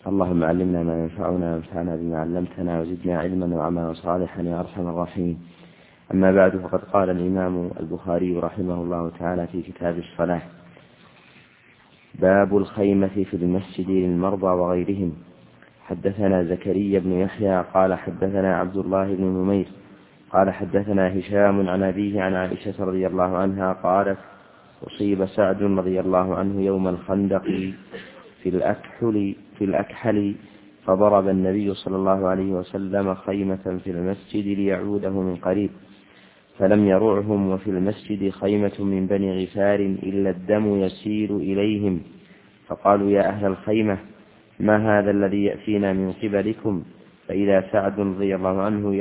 اللهم علمنا ما ينفعنا وانفعنا بما علمتنا وزدنا علما وعملا صالحا يا أرحم الراحمين. أما بعد، فقد قال الإمام البخاري رحمه الله تعالى في كتاب الصلاة: باب الخيمة في المسجد للمرضى وغيرهم. حدثنا زكريا بن يحيى قال حدثنا عبد الله بن نمير قال حدثنا هشام عن أبيه عن عائشة رضي الله عنها قالت: أصيب سعد رضي الله عنه يوم الخندق في الأكحل فضرب النبي صلى الله عليه وسلم خيمة في المسجد ليعوده من قريب، فلم يرعهم، وفي المسجد خيمة من بني غفار إلا الدم يسيل إليهم، فقالوا: يا أهل الخيمة، ما هذا الذي يأتينا من قبلكم؟ فإذا سعد رضي الله عنه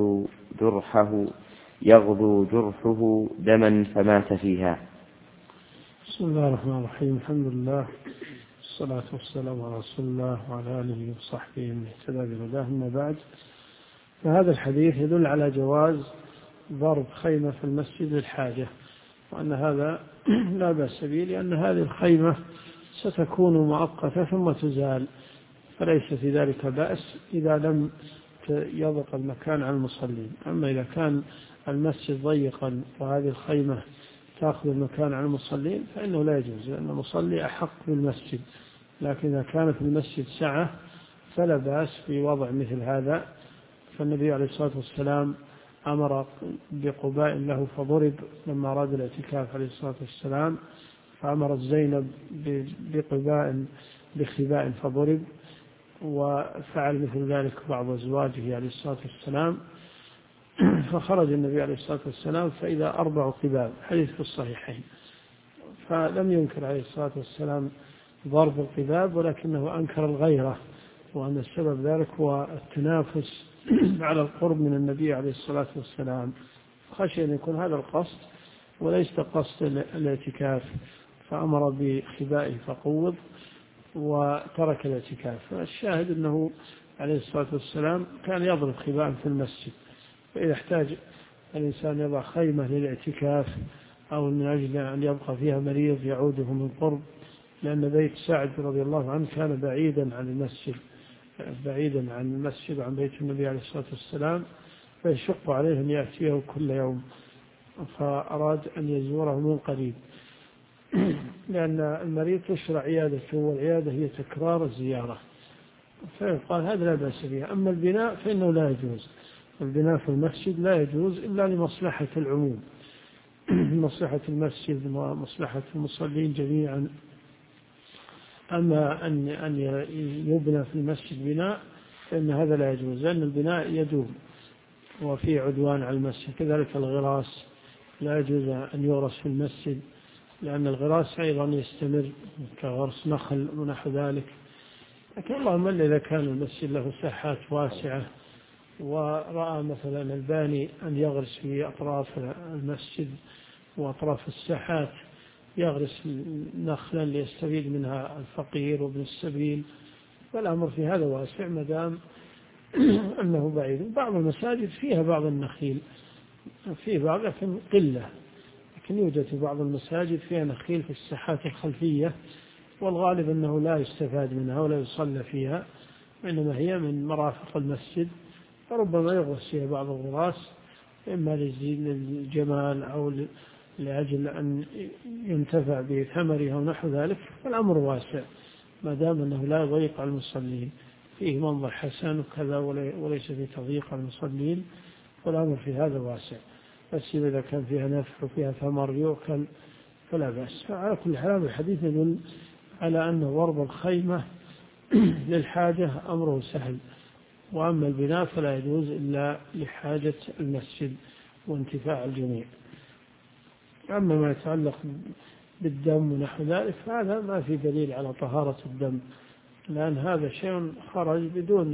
يغضو جرحه دما فمات فيها. بسم الله الرحمن الرحيم. الحمد لله والصلاة والسلام على رسول الله وعلى آله وصحبه من اهتدى بهداه. أما بعد، فهذا الحديث يدل على جواز ضرب خيمة في المسجد للحاجة، وأن هذا لا بأس به، لأن هذه الخيمة ستكون مؤقتة ثم تزال، فليس في ذلك بأس إذا لم يضق المكان على المصلين. أما إذا كان المسجد ضيقا وهذه الخيمة تأخذ المكان على المصلين فإنه لا يجوز، لأن المصلي أحق بالمسجد. لكن إذا كان في المسجد سعة فلا بأس في وضع مثل هذا. فالنبي عليه الصلاة والسلام أمر بقباء له فضرب لما أراد الاعتكاف عليه الصلاة والسلام، فأمرت زينب بخباء فضرب، وفعل مثل ذلك بعض أزواجه عليه الصلاة والسلام. فخرج النبي عليه الصلاة والسلام فإذا 4 قباب، حديث في الصحيحين. فلم ينكر عليه الصلاة والسلام ضرب القباب، ولكنه أنكر الغيرة، وأن السبب ذلك هو التنافس على القرب من النبي عليه الصلاة والسلام، خشي أن يكون هذا القصد وليس قصد الاعتكاف، فأمر بخبائه فقوض وترك الاعتكاف. الشاهد أنه عليه الصلاة والسلام كان يضرب خباء في المسجد، فإذا احتاج الإنسان يضع خيمة للاعتكاف أو من أجل أن يبقى فيها مريض يعوده من قرب، لأن بيت سعد رضي الله عنه كان بعيدا عن المسجد وعن بيت النبي عليه الصلاة والسلام، فيشق عليه أن يأتيه كل يوم، فأراد أن يزوره من قريب، لأن المريض تشرع عيادته، والعيادة هي تكرار الزيارة، فيقال هذا لا بأس به. أما البناء فإنه لا يجوز، البناء في المسجد لا يجوز إلا لمصلحة العموم، مصلحة المسجد ومصلحة المصلين جميعا. أما أن يبنى في المسجد بناء فإن هذا لا يجوز، لأن البناء يدوم وفيه عدوان على المسجد. كذلك الغراس لا يجوز أن يغرس في المسجد، لأن الغراس أيضا يستمر كغرس نخل ونحو ذلك. لكن اللهم إلا إذا كان المسجد له ساحات واسعة ورأى مثلا الباني أن يغرس في أطراف المسجد وأطراف الساحات، يغرس نخلا ليستفيد منها الفقير وابن السبيل، فالأمر في هذا واسع ما دام أنه بعيد. بعض المساجد فيها بعض النخيل، فيه بعض لكن قلة، لكن يوجد في بعض المساجد فيها نخيل في الساحات الخلفية، والغالب أنه لا يستفاد منها ولا يصلى فيها، وإنما هي من مرافق المسجد، فربما يغرس فيها بعض الغراس إما للجمال أو لأجل أن ينتفع بثمرها ونحو ذلك. فالأمر واسع ما دام أنه لا يضيق على المصلين، فيه منظر حسن وكذا وليس في تضييق على المصلين، والأمر في هذا واسع. بس إذا كان فيها نفع وفيها ثمر يؤكل فلا بأس. فعلى كل حال الحديث يدل على أن ضرب الخيمة للحاجة أمره سهل، وأما البناء فلا يجوز إلا لحاجة المسجد وانتفاع الجميع. أما ما يتعلق بالدم ونحو ذلك فهذا ما في دليل على طهارة الدم، لأن هذا شيء خرج بدون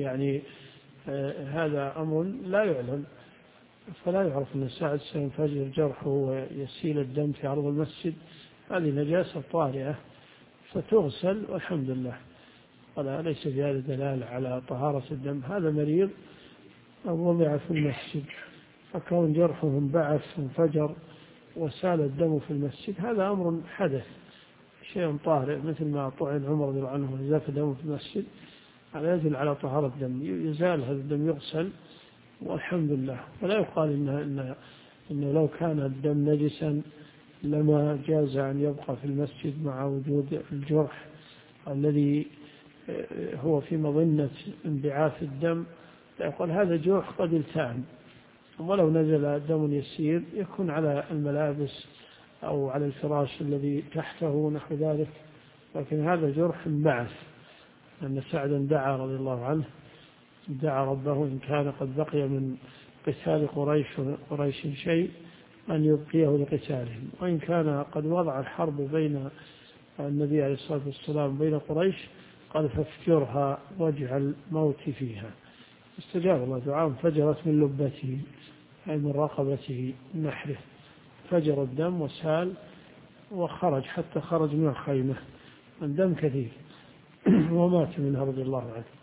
هذا أمر لا يعلم، فلا يعرف أن ساعد سينفجر جرحه ويسيل الدم في عرض المسجد. هذه نجاسة طارئة فتغسل والحمد لله، ولا ليس في هذا دلالة على طهارة الدم. هذا مريض أو وضع في المسجد فكون جرحه انبعث وانفجر وسال الدم في المسجد، هذا أمر حدث، شيء طارئ، مثل ما طعن عمر رضي الله عنه ونزف دمه في المسجد، هذا يدل على طهارة الدم، يزال هذا الدم، يغسل والحمد لله. ولا يقال إنه لو كان الدم نجسا لما جاز أن يبقى في المسجد مع وجود الجرح الذي هو في مظنة انبعاث الدم. يقول هذا جرح قد التئم، ولو نزل دم يسير يكون على الملابس أو على الفراش الذي تحته نحو ذلك، لكن هذا جرح انبعث. أن سعدا دعا رضي الله عنه، دعا ربه إن كان قد بقي من قتال قريش شيء أن يبقيه لقتالهم، وإن كان قد وضع الحرب بين النبي عليه الصلاة والسلام بين قريش قال فافجرها واجعل موتي فيها. استجاب الله دعاء، فجرت من لبته أي من رقبته من نحره، فجر الدم وسال وخرج حتى خرج من الخيمة، الدم كثير ومات منها رضي الله عنه.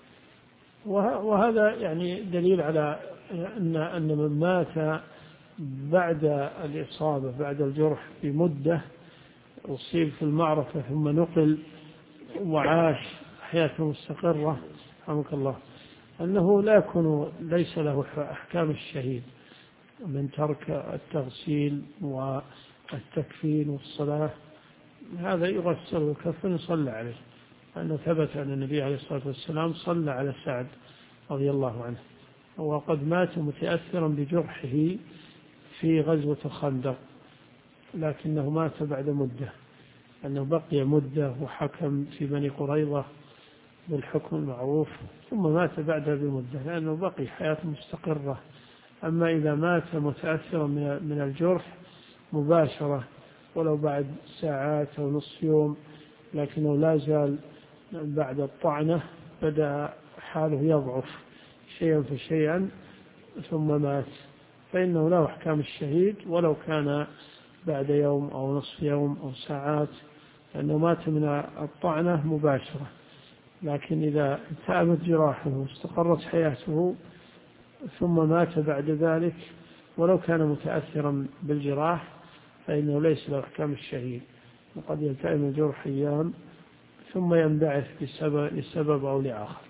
وهذا يعني دليل على أن من مات بعد الإصابة بعد الجرح بمدة، أصيب في المعركة ثم نقل وعاش حياته مستقرة رحمك الله، أنه لا يكون ليس له أحكام الشهيد من ترك التغسيل والتكفين والصلاة. هذا يغسل ويكفن يصلى عليه، أنه ثبت أن النبي عليه الصلاة والسلام صلى على سعد رضي الله عنه، وقد مات متأثرا بجرحه في غزوة الخندق، لكنه مات بعد مدة، أنه بقي مدة وحكم في بني قريظة بالحكم المعروف، ثم مات بعدها بمدة لأنه بقي حياة مستقرة. أما إذا مات متأثرا من الجرح مباشرة ولو بعد ساعات أو نصف يوم، لكنه لا زال بعد الطعنة بدأ حاله يضعف شيئا فشيئا ثم مات، فإنه له أحكام الشهيد ولو كان بعد يوم أو نصف يوم أو ساعات، لأنه مات من الطعنة مباشرة. لكن إذا التأمت جراحه واستقرت حياته ثم مات بعد ذلك ولو كان متأثرا بالجراح فإنه ليس له أحكام الشهيد، وقد يلتئم الجرح أيام ثم ينبعث لسبب أو لآخر،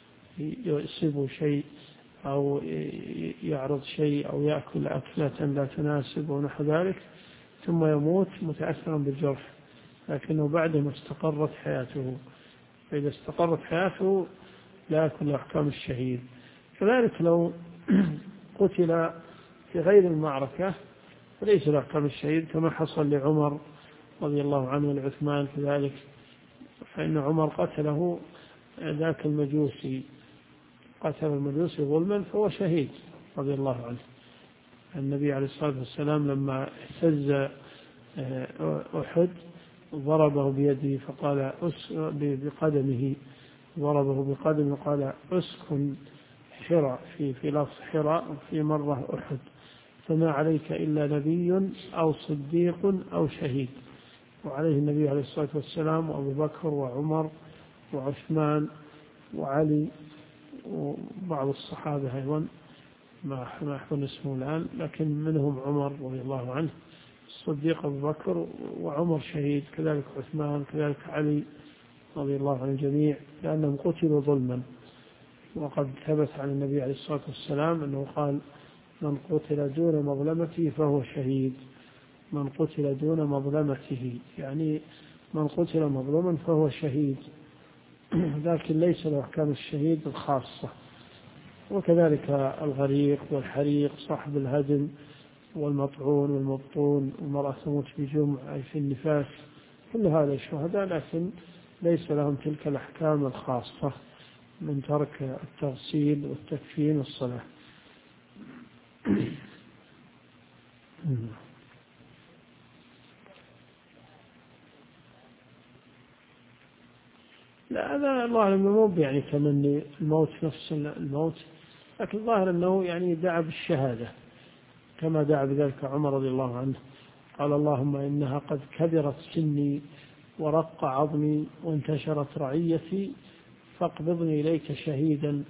يصيب شيء أو يعرض شيء أو يأكل أكلة لا تناسب ونحو ذلك ثم يموت متأثرا بالجرح، لكنه بعد ما استقرت حياته. فإذا استقرت حياته لا يكون له أحكام الشهيد. كذلك لو قتل في غير المعركة فليس له أحكام الشهيد، كما حصل لعمر رضي الله عنه ولعثمان كذلك، فإن عمر قتله ذاك المجوسي، قتل المجوسي ظلما فهو شهيد رضي الله عنه. النبي عليه الصلاة والسلام لما اهتز أحد ضربه بيده فقال بقدمه، ضربه بقدمه قال اسكن حراء، في لفظ حراء وفي مرة أحد، فما عليك إلا نبي أو صديق أو شهيد. وعليه النبي عليه الصلاة والسلام وأبو بكر وعمر وعثمان وعلي وبعض الصحابة أيضا ما أحفظ اسمه الآن، لكن منهم عمر رضي الله عنه الصديق أبو بكر، وعمر شهيد، كذلك عثمان، كذلك علي رضي الله عن الجميع، لأنهم قتلوا ظلما. وقد ثبت عن النبي عليه الصلاة والسلام أنه قال من قتل دون مظلمته فهو شهيد، من قتل دون مظلمته يعني من قتل مظلوما فهو شهيد، لكن ليس له أحكام الشهيد الخاصة. وكذلك الغريق والحريق صاحب الهدم والمطعون والمبطون والمرأة تموت بجمع أي في النفاس، كل هذا الشهداء، لكن ليس لهم تلك الأحكام الخاصة من ترك التغسيل والتكفين والصلاة. لا هذا الله أعلم يعني تمني الموت نفس الموت، لكن الظاهر أنه يعني دعا بالشهادة كما دعا بذلك عمر رضي الله عنه، قال اللهم إنها قد كبرت سني ورق عظمي وانتشرت رعيتي فاقبضني إليك شهيدا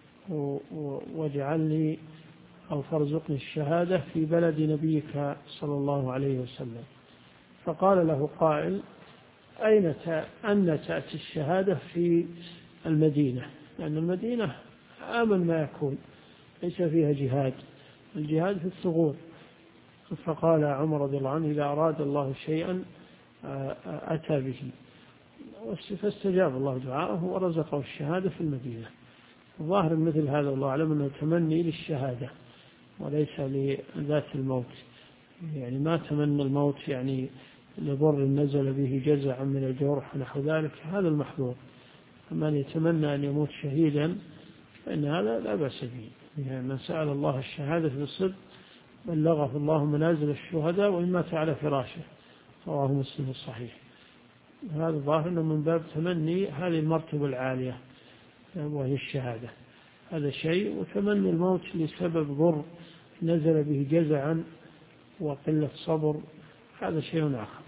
واجعلني أو فارزقني الشهادة في بلد نبيك صلى الله عليه وسلم. فقال له قائل أن تأتي الشهادة في المدينة؟ لأن المدينة آمن ما يكون، ليس فيها جهاد، الجهاد في الثغور. فقال عمر رضي الله عنه إذا أراد الله شيئا أتى به، فاستجاب الله دعاءه ورزقه الشهادة في المدينة. الظاهر مثل هذا الله أعلم أنه تمني للشهادة وليس لذات الموت، يعني ما تمنى الموت يعني لضر نزل به جزعا من الجرح ونحو ذلك، هذا المحظور. من يتمنى أن يموت شهيدا فإن هذا لا بأس به، يعني من سأل الله الشهادة بالصدق بلغه الله منازل الشهداء وإن مات على فراشه، رواه مسلم الصحيح. هذا ظاهر أنه من باب تمني هذه المرتبة العالية وهي الشهادة، هذا شيء، وتمني الموت لسبب ضر نزل به جزعا وقلة صبر هذا شيء آخر.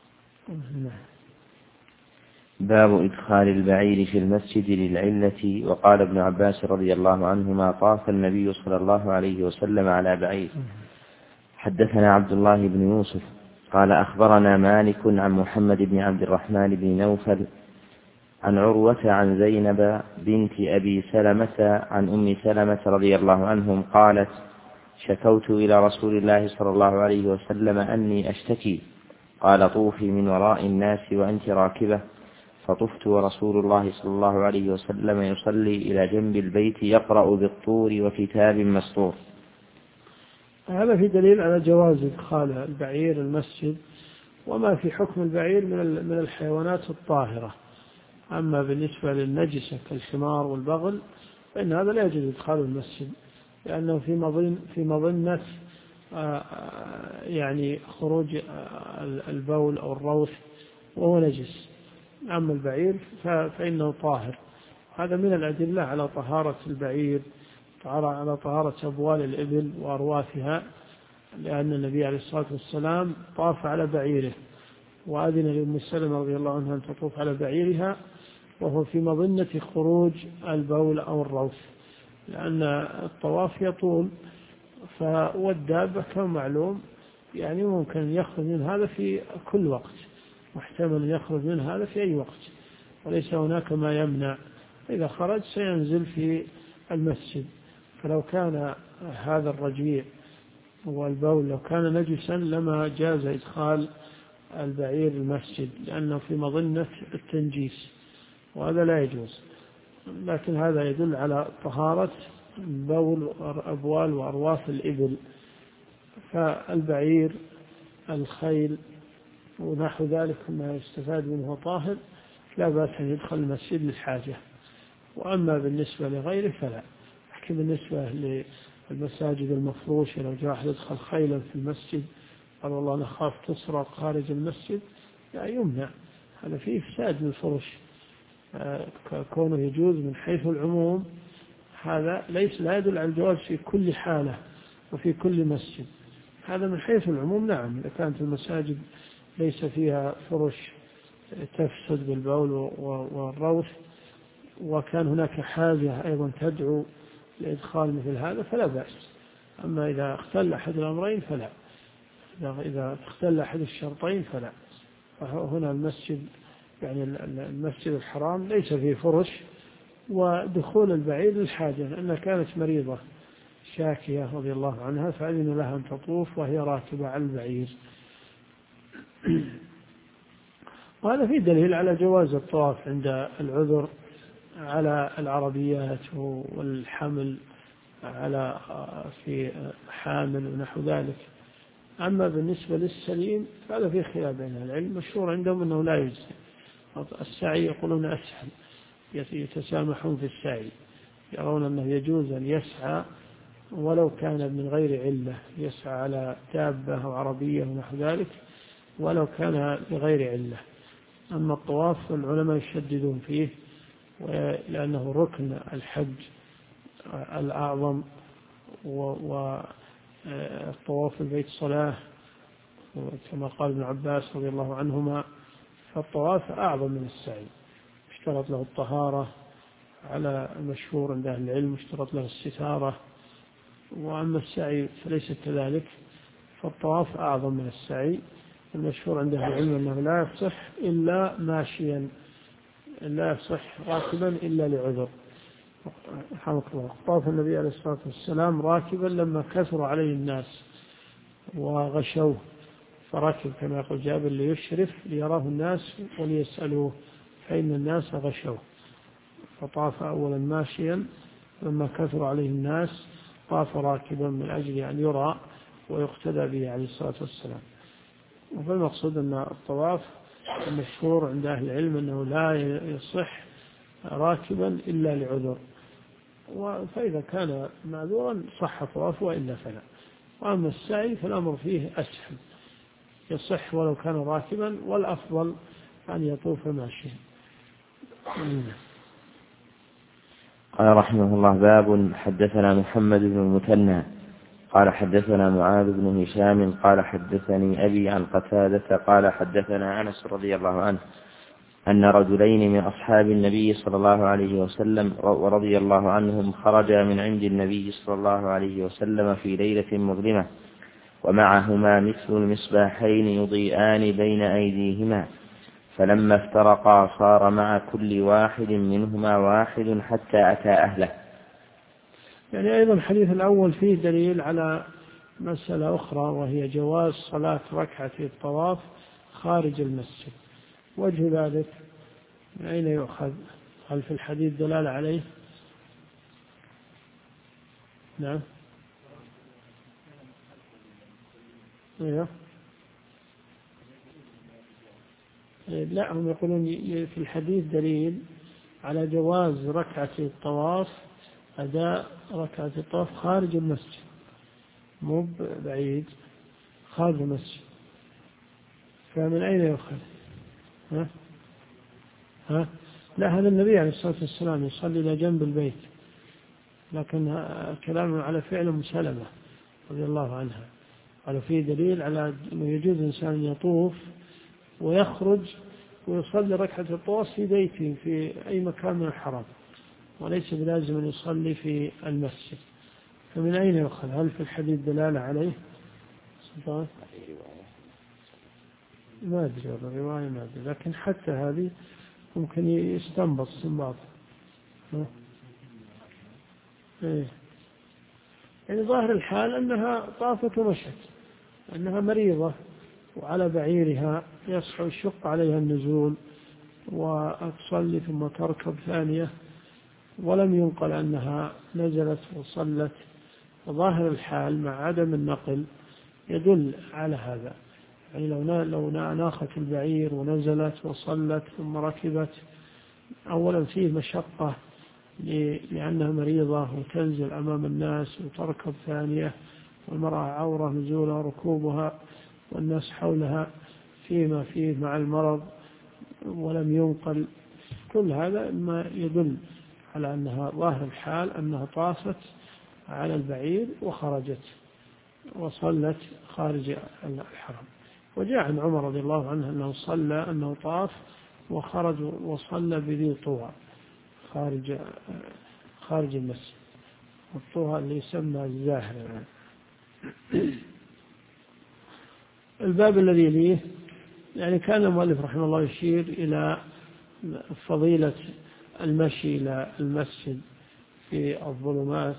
باب إدخال البعير في المسجد للعلة. وقال ابن عباس رضي الله عنهما طاف النبي صلى الله عليه وسلم على بعير. حدثنا عبد الله بن يوسف قال أخبرنا مالك عن محمد بن عبد الرحمن بن نوفل عن عروة عن زينب بنت أبي سلمة عن أم سلمة رضي الله عنهم قالت شكوت إلى رسول الله صلى الله عليه وسلم أني أشتكي، قال طوفي من وراء الناس وأنت راكبة، فطفت ورسول الله صلى الله عليه وسلم يصلي إلى جنب البيت يقرأ بالطور وكتاب مسطور. هذا في دليل على جواز إدخال البعير المسجد، وما في حكم البعير من الحيوانات الطاهرة. أما بالنسبة للنجسة كالحمار والبغل فإن هذا لا يجوز إدخال المسجد، لأنه في مظنة يعني خروج البول أو الروث وهو نجس. أما البعير فإنه طاهر. هذا من الأدلة على طهارة البعير، على طهارة أبوال الإبل وأرواثها، لأن النبي عليه الصلاة والسلام طاف على بعيره وأذن لأم سلمة رضي الله عنها أن تطوف على بعيرها وهو في مظنة خروج البول أو الروث، لأن الطواف يطول، والدابة كما معلوم يعني ممكن يخرج من هذا في كل وقت، محتمل يخرج من هذا في أي وقت، وليس هناك ما يمنع. إذا خرج سينزل في المسجد. فلو كان هذا الرجيع والبول لو كان نجسا لما جاز إدخال البعير المسجد، لأنه في مظنة التنجيس وهذا لا يجوز. لكن هذا يدل على طهارة بول أبوال وأرواث الإبل. فالبعير الخيل ونحو ذلك ما يستفاد منه طاهر لا بأس أن يدخل المسجد للحاجة. وأما بالنسبة لغيره فلا. أحكي بالنسبة للمساجد المفروشة، لو جاء أحد يدخل خيلا في المسجد قال والله أنا خاف تسرق خارج المسجد، لا يمنع، هذا فيه إفساد للفرش. كونه يجوز من حيث العموم هذا لا يدل على الجواز في كل حالة وفي كل مسجد. هذا من حيث العموم نعم، إذا كانت المساجد ليس فيها فرش تفسد بالبول والروث وكان هناك حاجة أيضا تدعو لإدخال مثل هذا فلا بأس. أما إذا اختل أحد الأمرين فلا، إذا اختل أحد الشرطين فلا. فهنا المسجد يعني المسجد الحرام ليس فيه فرش، ودخول البعير للحاجة، لأنها كانت مريضة شاكية رضي الله عنها فأذن لها أن تطوف وهي راكبة على البعير. وهذا فيه دليل على جواز الطواف عند العذر على العربيات والحمل على في حامل ونحو ذلك. أما بالنسبة للسليم فهذا فيه خلاف بين العلم، مشهور عندهم أنه لا يجزي. السعي يقولون أسهل، يتسامحون في السعي، يرون أنه يجوز أن يسعى ولو كان من غير علة، يسعى على دابة أو عربية ونحو ذلك ولو كان بغير علة. أما الطواف العلماء يشددون فيه، لأنه ركن الحج الأعظم، والطواف البيت صلاة كما قال ابن عباس رضي الله عنهما. فالطواف أعظم من السعي، اشترط له الطهارة على المشهور عند أهل العلم، اشترط له الستارة. وأما السعي فليس كذلك، فالطواف أعظم من السعي. المشهور عند أهل العلم أنه لا يصح إلا ماشيا، لا يصح راكبا إلا لعذر. طاف النبي عليه الصلاة والسلام راكبا لما كثر عليه الناس وغشوه، فركب كما يقول جابر ليشرف ليراه الناس وليسألوه، فإن الناس غشوه، فطاف أولا ماشيا، لما كثر عليه الناس طاف راكبا من أجل أن يرى ويقتدى به عليه الصلاة والسلام. فالمقصود أن الطواف المشهور عند أهل العلم أنه لا يصح راكبا إلا لعذر، فإذا كان معذورا صح طواف وإلا فلا. وأما السعي فالأمر فيه أسهل، يصح ولو كان راكبا، والأفضل أن يطوف ماشيا. قال رحمه الله: باب. حدثنا محمد بن المثنى قال حدثنا معاذ بن هشام قال حدثني أبي عن قتادة قال حدثنا أنس رضي الله عنه أن رجلين من أصحاب النبي صلى الله عليه وسلم ورضي الله عنهم خرجا من عند النبي صلى الله عليه وسلم في ليلة مظلمة، ومعهما مثل المصباحين يضيئان بين أيديهما، فلما افترقا صار مع كل واحد منهما واحد حتى أتى أهله. يعني أيضا الحديث الأول فيه دليل على مسألة أخرى، وهي جواز صلاة ركعتي الطواف خارج المسجد. وجه ذلك من أين يؤخذ؟ هل في الحديث دلالة عليه؟ نعم. لا، هم يقولون في الحديث دليل على جواز ركعتي الطواف، أداء ركعتي الطواف خارج المسجد، مو بعيد، خارج المسجد. فمن أين يؤخذ؟ لا، هذا النبي عليه الصلاة والسلام يصلي إلى جنب البيت، لكن كلامه على فعل أم سلمة رضي الله عنها، قالوا فيه دليل على أنه يجوز الإنسان يطوف ويخرج ويصلي ركعة الطواف في بيته في أي مكان من الحرم، وليس بلازم أن يصلي في المسجد. فمن أين يؤخذ؟ هل في الحديث دلالة عليه؟ ما أدري والله، الرواية ما أدري، لكن حتى هذه ممكن يستنبط استنباط. يعني ظاهر الحال أنها طافت ومشت، أنها مريضة وعلى بعيرها يشق عليها النزول وتصلي ثم تركب ثانية، ولم ينقل أنها نزلت وصلت. وظاهر الحال مع عدم النقل يدل على هذا، يعني لو ناخت البعير ونزلت وصلت ثم ركبت، أولا فيه مشقة لأنها مريضة وتنزل أمام الناس وتركب ثانية، والمرأة عورة نزولها ركوبها والناس حولها فيما فيه مع المرض، ولم ينقل. كل هذا ما يدل على أنها ظاهر الحال أنها طافت على البعير وخرجت وصلت خارج الحرم. وجاء عن عمر رضي الله عنه أنه طاف وخرج وصلى بذي طوى خارج المسجد، والطوى اللي يسمى الزاهر. الباب الذي يليه، يعني كان المؤلف رحمه الله يشير إلى فضيلة المشي إلى المسجد في الظلمات،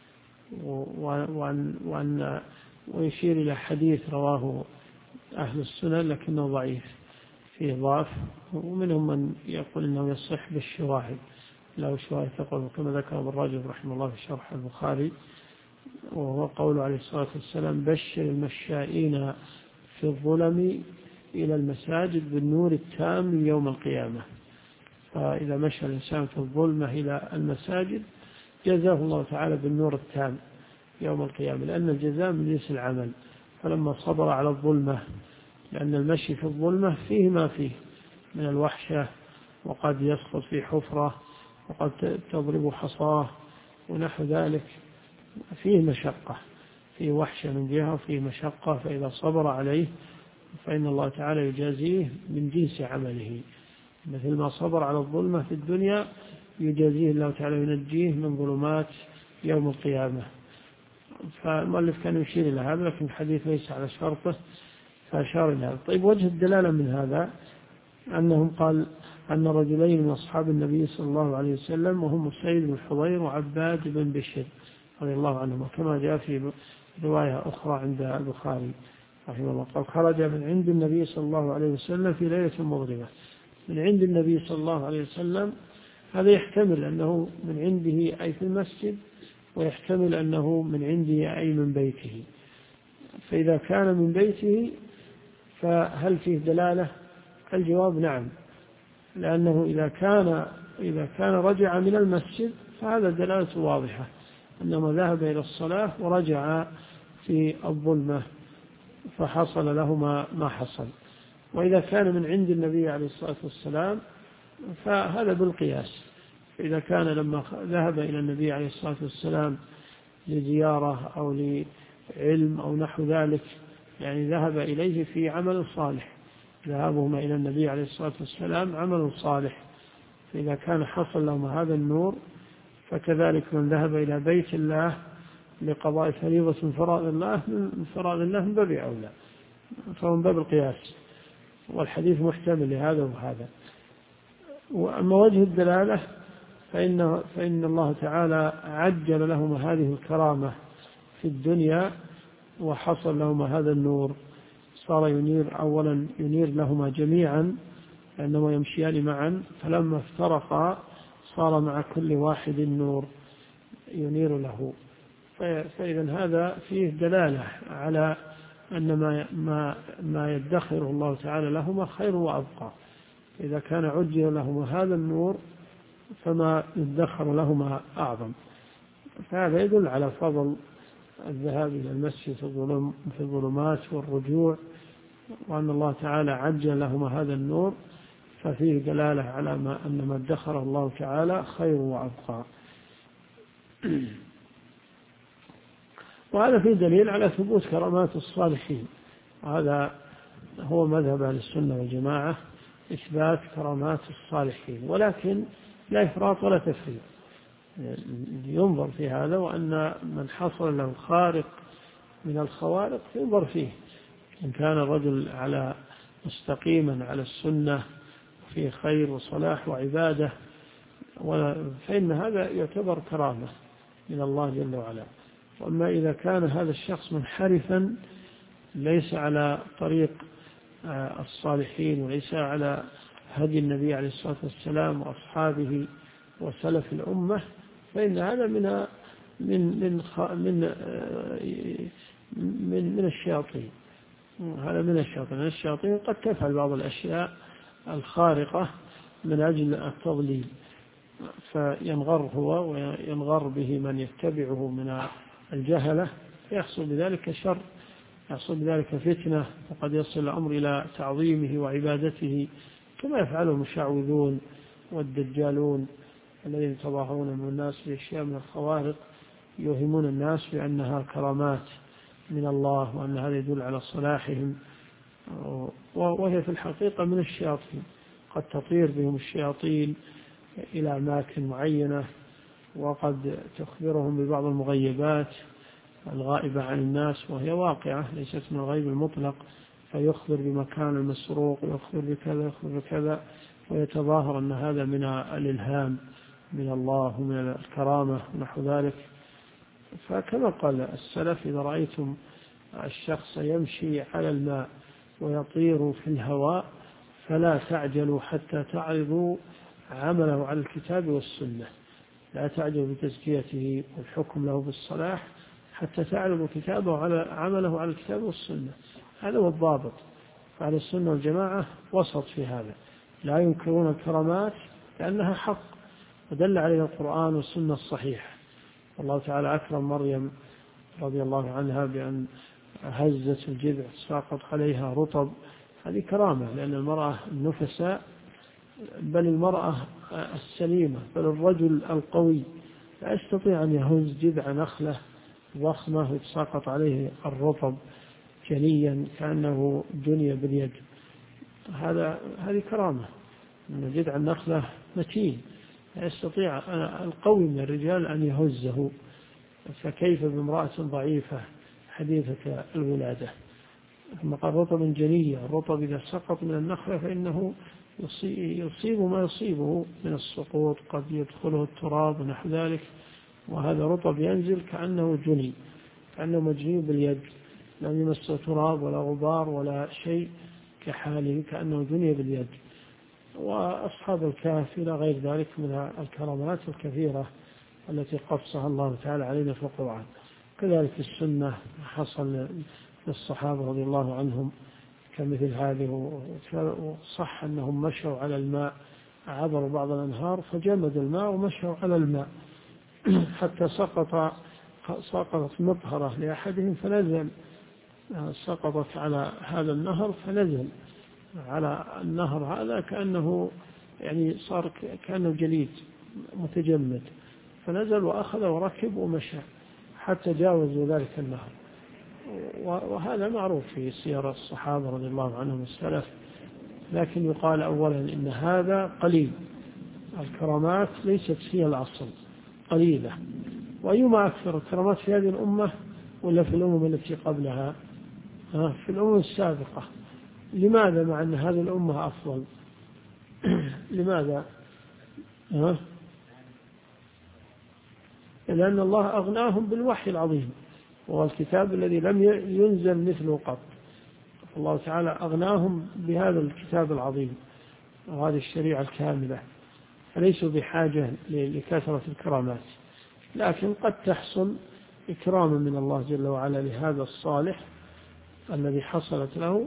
ويشير إلى حديث رواه أهل السنن لكنه ضعيف، فيه ضعف، ومنهم من يقول إنه يصح بالشواهد، له شواهد تقول كما ذكر ابن رجب رحمه الله في شرح البخاري، وهو قول عليه الصلاة والسلام: بشر المشائين في الظلم إلى المساجد بالنور التام يوم القيامة. فإذا مشى الإنسان في الظلمة إلى المساجد جزاه الله تعالى بالنور التام يوم القيامة، لأن الجزاء من جنس العمل. فلما صبر على الظلمة، لأن المشي في الظلمة فيه ما فيه من الوحشة، وقد يسقط في حفرة، وقد تضرب حصاه ونحو ذلك، فيه مشقة، فيه وحشة من جهة وفيه مشقة، فإذا صبر عليه فإن الله تعالى يجازيه من جنس عمله، مثل ما صبر على الظلمة في الدنيا يجازيه الله تعالى ينجيه من ظلمات يوم القيامة. فالمؤلف كان يشير إلى هذا، لكن الحديث ليس على شرطه فأشار إلى هذا. طيب، وجه الدلالة من هذا أن رجلين من أصحاب النبي صلى الله عليه وسلم وهم سعيد بن حضير وعباد بن بشر رضي الله عنهما، كما جاء في رواية أخرى عند البخاري رحمه الله قال خرج من عند النبي صلى الله عليه وسلم في ليلة مظلمة. من عند النبي صلى الله عليه وسلم هذا يحتمل أنه من عنده أي في المسجد، ويحتمل أنه من عنده أي من بيته. فإذا كان من بيته فهل فيه دلالة؟ الجواب نعم، لأنه إذا كان رجع من المسجد فهذا دلالة واضحة أنما ذهب إلى الصلاة ورجع في الظلمة فحصل له ما حصل. وإذا كان من عند النبي عليه الصلاة والسلام فهذا بالقياس. إذا كان لما ذهب إلى النبي عليه الصلاة والسلام لزيارة أو لعلم أو نحو ذلك، يعني ذهب إليه في عمل صالح، ذهابهما إلى النبي عليه الصلاة والسلام عمل صالح، فإذا كان حصل لهم هذا النور فكذلك من ذهب إلى بيت الله لقضاء فريضة من فرائض الله من باب أولى، فهو من باب القياس، والحديث محتمل لهذا وهذا. وأما وجه الدلالة فإن الله تعالى عجل لهم هذه الكرامة في الدنيا وحصل لهم هذا النور، صار أولا ينير لهما جميعا لأنهما يمشيان معا، فلما افترقا صار مع كل واحد نور ينير له. فإذا هذا فيه دلالة على أن ما يدخره الله تعالى لهما خير وأبقى. إذا كان عجل لهما هذا النور فما يدخر لهما أعظم. فهذا يدل على فضل الذهاب إلى المسجد في الظلمات والرجوع، وأن الله تعالى عجل لهما هذا النور، ففيه دلالة على أن ما ادخره الله تعالى خير وأبقى. وهذا فيه دليل على ثبوت كرامات الصالحين، وهذا هو مذهب أهل السنة والجماعة، إثبات كرامات الصالحين، ولكن لا إفراط ولا تفريط. ينظر في هذا، وأن من حصل له خارق من الخوارق ينظر فيه، إن كان الرجل مستقيما على السنة وفيه خير وصلاح وعبادة فإن هذا يعتبر كرامة من الله جل وعلا. وأما إذا كان هذا الشخص منحرفا ليس على طريق الصالحين وليس على هدي النبي عليه الصلاة والسلام وأصحابه وسلف الأمة، فإن هذا من الشياطين. هذا من الشياطين قد تفعل بعض الأشياء الخارقة من أجل التضليل، فينغر هو وينغر به من يتبعه من الجهلة، فيحصل بذلك شر، يحصل بذلك فتنة، وقد يصل الأمر إلى تعظيمه وعبادته، كما يفعله المشعوذون والدجالون الذين يتظاهرون من الناس بأشياء من الخوارق، يوهمون الناس بأنها كرامات من الله وأن هذا يدل على صلاحهم، وهي في الحقيقة من الشياطين. قد تطير بهم الشياطين إلى أماكن معينة، وقد تخبرهم ببعض المغيبات الغائبة عن الناس وهي واقعة ليست من الغيب المطلق، فيخبر بمكان المسروق ويخبر بكذا يخبر بكذا، ويتظاهر أن هذا من الإلهام من الله ومن الكرامة ونحو ذلك. فكما قال السلف: إذا رأيتم الشخص يمشي على الماء ويطير في الهواء فلا تعجلوا حتى تعرضوا عمله على الكتاب والسنة. لا تعجلوا بتزكيته والحكم له بالصلاح حتى تعرضوا عمله على الكتاب والسنة. هذا هو الضابط. فعلى السنة والجماعة وسط في هذا، لا ينكرون الكرامات لأنها حق، ودل عليها القرآن والسنة الصحيحة. الله تعالى أكرم مريم رضي الله عنها بأن هزت الجذع ساقط عليها رطب، هذه كرامة، لأن المرأة النفساء، بل المرأة السليمة، بل الرجل القوي لا يستطيع أن يهز جذع نخلة ضخمة ويتساقط عليه الرطب جنيا كأنه جني باليد. هذه كرامة، أن جذع النخلة متين لا يستطيع القوي من الرجال أن يهزه، فكيف بامرأة ضعيفة حديثة الولادة؟ ثم قال رطب جنية، الرطب إذا سقط من النخلة فإنه يصيب ما يصيبه من السقوط، قد يدخله التراب ونحو ذلك، وهذا رطب ينزل كأنه جني، كأنه مجني باليد، لم يمسه تراب ولا غبار ولا شيء، كحاله كأنه جني باليد. وأصحاب الكهف إلى غير ذلك من الكرامات الكثيرة التي قصها الله تعالى علينا في القرآن. كذلك السنة حصل للصحابة رضي الله عنهم كمثل هذه، وصح أنهم مشوا على الماء، عبروا بعض الأنهار فجمد الماء ومشوا على الماء حتى سقطت مطهرة لأحدهم فنزل، سقطت على هذا النهر فنزل على النهر هذا كأنه يعني صار كأنه جليد متجمد، فنزل وأخذ وركب ومشى حتى جاوزوا ذلك النهر. وهذا معروف في سير الصحابة رضي الله عنهم السلف. لكن يقال أولا إن هذا قليل، الكرامات ليست هي الأصل، قليلة. وأيما أكثر الكرامات في هذه الأمة ولا في الأمم التي قبلها؟ في الأمم السابقة. لماذا مع أن هذه الأمة أفضل؟ لماذا؟ لأن الله أغناهم بالوحي العظيم، وهو الكتاب الذي لم ينزل مثله قط. الله تعالى أغناهم بهذا الكتاب العظيم وهذه الشريعة الكاملة، فليسوا بحاجة لكثرة الكرامات. لكن قد تحصل إكراما من الله جل وعلا لهذا الصالح الذي حصلت له،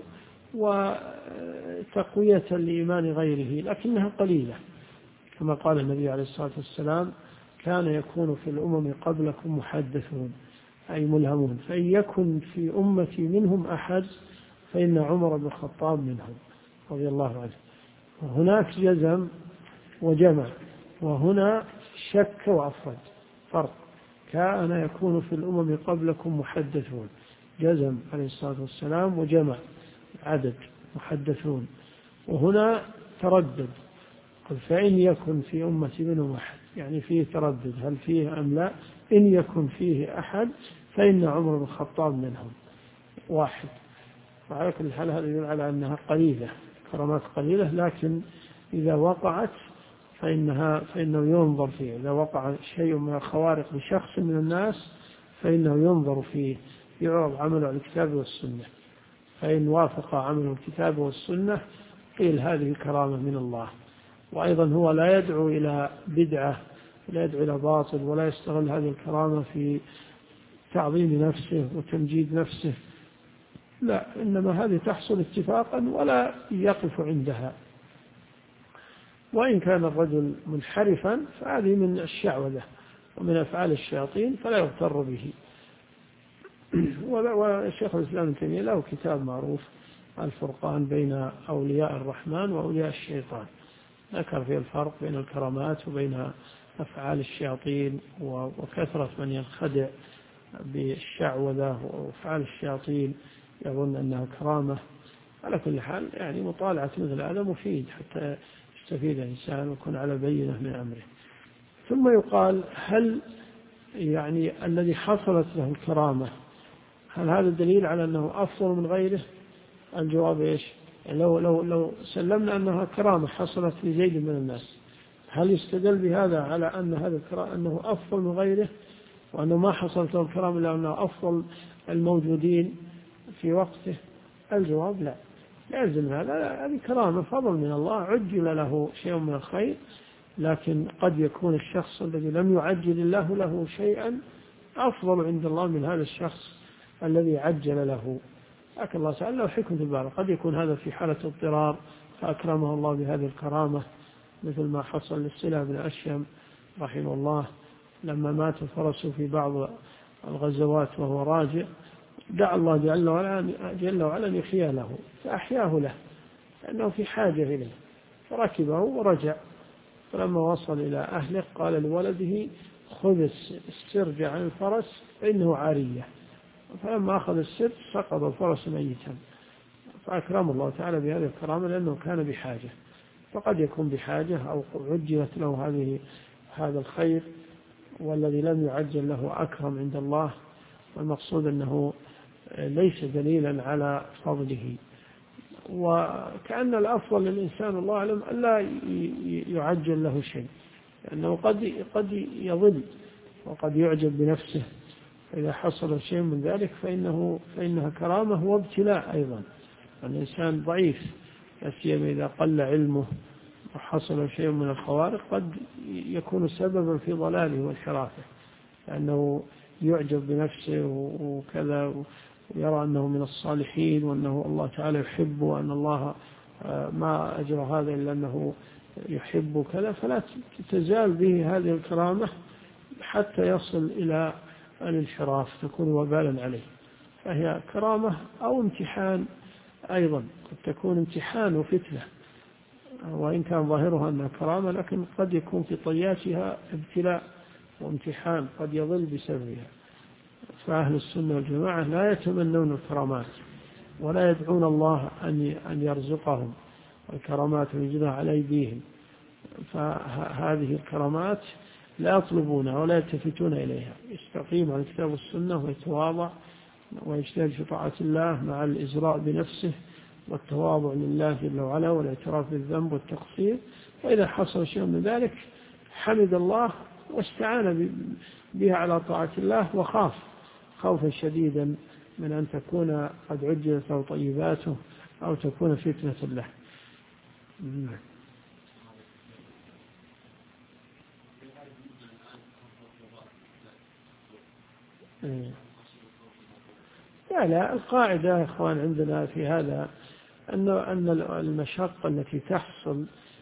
وتقوية لإيمان غيره، لكنها قليلة. كما قال النبي عليه الصلاة والسلام: كان يكون في الأمم قبلكم محدثون، أي ملهمون، فإن يكن في أمتي منهم أحد فإن عمر بن الخطاب منهم رضي الله عنه. وهناك جزم وجمع، وهنا شك وأفرد، فرق. كان يكون في الأمم قبلكم محدثون، جزم عليه الصلاة والسلام، وجمع عدد محدثون. وهنا تردد، قل فإن يكن في أمتي منهم أحد، يعني فيه تردد هل فيه أم لا. إن يكن فيه أحد فإن عمر بن الخطاب منهم، واحد. وعلى كل حال هذا يدل على أنها قليلة، كرامات قليلة، لكن إذا وقعت فإنه ينظر فيه. إذا وقع شيء من الخوارق لشخص من الناس فإنه ينظر فيه، يعرض عمله على الكتاب والسنة، فإن وافق عمل الكتاب والسنة قيل هذه كرامة من الله. وأيضا هو لا يدعو إلى بدعة ولا يدعو إلى باطل، ولا يستغل هذه الكرامة في تعظيم نفسه وتمجيد نفسه، لا، إنما هذه تحصل اتفاقا ولا يقف عندها. وإن كان الرجل منحرفا فهذه من الشعوذة ومن أفعال الشياطين فلا يغتر به. وشيخ الإسلام ابن تيمية له كتاب معروف الفرقان بين أولياء الرحمن وأولياء الشيطان، ذكر فيه الفرق بين الكرامات وبين أفعال الشياطين وكثرة من ينخدع بالشعوذة وأفعال الشياطين يظن أنها كرامة. على كل حال يعني مطالعة مثل هذا مفيد حتى يستفيد الإنسان ويكون على بينة من أمره. ثم يقال: هل يعني الذي حصلت له الكرامة هل هذا دليل على أنه أفضل من غيره؟ الجواب إيش؟ يعني لو سلمنا أنها كرامة حصلت لزيد من الناس، هل يستدل بهذا على أن هذا أنه أفضل من غيره، وأنه ما حصلت له الكرامة إلا أنه أفضل الموجودين في وقته؟ الجواب لا، لازم هذه كرامة فضل من الله، عجل له شيء من الخير، لكن قد يكون الشخص الذي لم يعجل الله له شيئا أفضل عند الله من هذا الشخص الذي عجل له. لكن الله تعالى له حكمة البالغة، قد يكون هذا في حالة اضطرار فأكرمه الله بهذه الكرامة، مثل ما حصل للسلة بن أشيم رحمه الله لما مات فرسه في بعض الغزوات وهو راجع، دعا الله جل وعلا أن يحيى له فأحياه له لأنه في حاجة إليه، فركبه ورجع. فلما وصل إلى أهله قال لولده: خذ السرج عن الفرس فإنه عارية. فلما أخذ السرج سقط الفرس ميتا، فأكرم الله تعالى بهذه الكرامة لأنه كان بحاجة. فقد يكون بحاجة أو عجلت له هذا الخير، والذي لم يعجل له أكرم عند الله. والمقصود أنه ليس دليلا على فضله، وكأن الأفضل للإنسان الله أعلم ألا يعجل له شيء، لأنه قد يضل وقد يعجب بنفسه. إذا حصل شيء من ذلك فإنها كرامة وابتلاء أيضا. الإنسان ضعيف، لا سيما إذا قل علمه وحصل شيء من الخوارق قد يكون سببا في ضلاله وانحرافه، لأنه يعجب بنفسه وكذا، ويرى أنه من الصالحين وأنه الله تعالى يحبه، وأن الله ما أجرى هذا إلا أنه يحب كذا، فلا تزال به هذه الكرامة حتى يصل إلى الانحراف تكون وبالا عليه. فهي كرامة أو امتحان أيضا، قد تكون امتحان وفتنة، وإن كان ظاهرها أنها كرامة لكن قد يكون في طياتها ابتلاء وامتحان قد يضل بسببها. فأهل السنة والجماعة لا يتمنون الكرامات ولا يدعون الله أن يرزقهم الكرامات ويجرها على أيديهم، فهذه الكرامات لا يطلبونها ولا يلتفتون إليها، يستقيم على الكتاب والسنة ويتواضع ويجتهد في طاعة الله مع الإزراء بنفسه والتواضع لله جل وعلا والاعتراف بالذنب والتقصير. وإذا حصل شيء من ذلك حمد الله واستعان بها على طاعة الله، وخاف خوفا شديدا من أن تكون قد عجلت له طيباته أو تكون فتنة له. لا القاعدة يا إخوان عندنا في هذا أن المشقة التي تحصل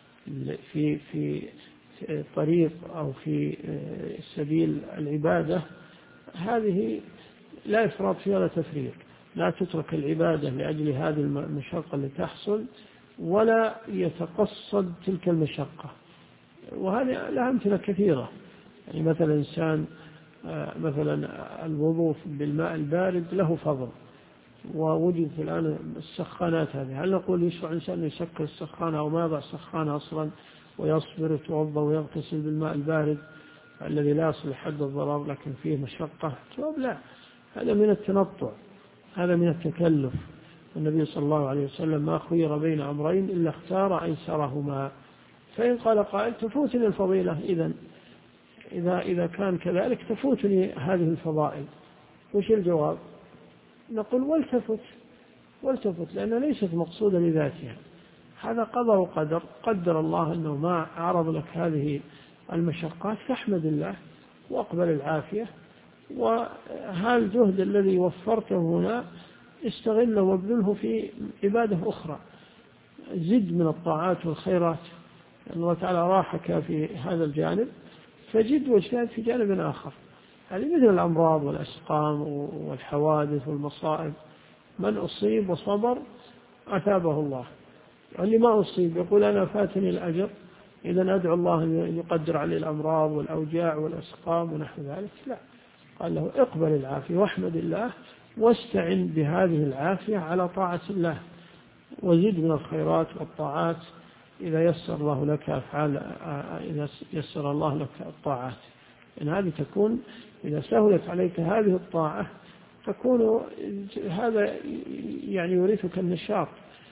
في طريق أو في سبيل العبادة هذه لا إفراط فيها ولا تفريط، لا تترك العبادة لأجل هذه المشقة التي تحصل ولا يتقصد تلك المشقة. وهذه لها أمثلة كثيرة، يعني مثلا إنسان مثلا الوضوء بالماء البارد له فضل، ووجد الآن السخانات هذه، هل نقول يشرع إنسان يسكر السخانة أو ما يضع السخانة أصلا ويصبر يتوضأ ويغتسل بالماء البارد الذي لا يصل حد الضرر لكن فيه مشقة؟ جواب لا، هذا من التنطع، هذا من التكلف. النبي صلى الله عليه وسلم ما خير بين أمرين إلا اختار أيسرهما. فإن قال قائل تفوتني الفضيلة، إذا كان كذلك تفوتني هذه الفضائل، وش الجواب؟ نقول والتفت لأنها ليست مقصودة لذاتها، هذا قضاء وقدر، قدر الله أنه ما عرض لك هذه المشقات فاحمد الله واقبل العافية، وهذا الجهد الذي وفرته هنا استغله وابذله في عبادة أخرى، زد من الطاعات والخيرات. الله تعالى راحك في هذا الجانب فجد واجتهد في جانب آخر. هذه مثل الأمراض والأسقام والحوادث والمصائب، من أصيب وصبر أثابه الله، واللي ما أصيب يقول أنا فاتني الأجر إذا أدعو الله أن يقدر عليه الأمراض والأوجاع والأسقام ونحو ذلك. لا، قال له اقبل العافية واحمد الله واستعن بهذه العافية على طاعة الله، وزد من الخيرات والطاعات إذا يسر الله لك أفعال، إذا يسر الله لك الطاعات، إن هذه تكون إذا سهلت عليك هذه الطاعة تكون هذا يعني يورثك النشاط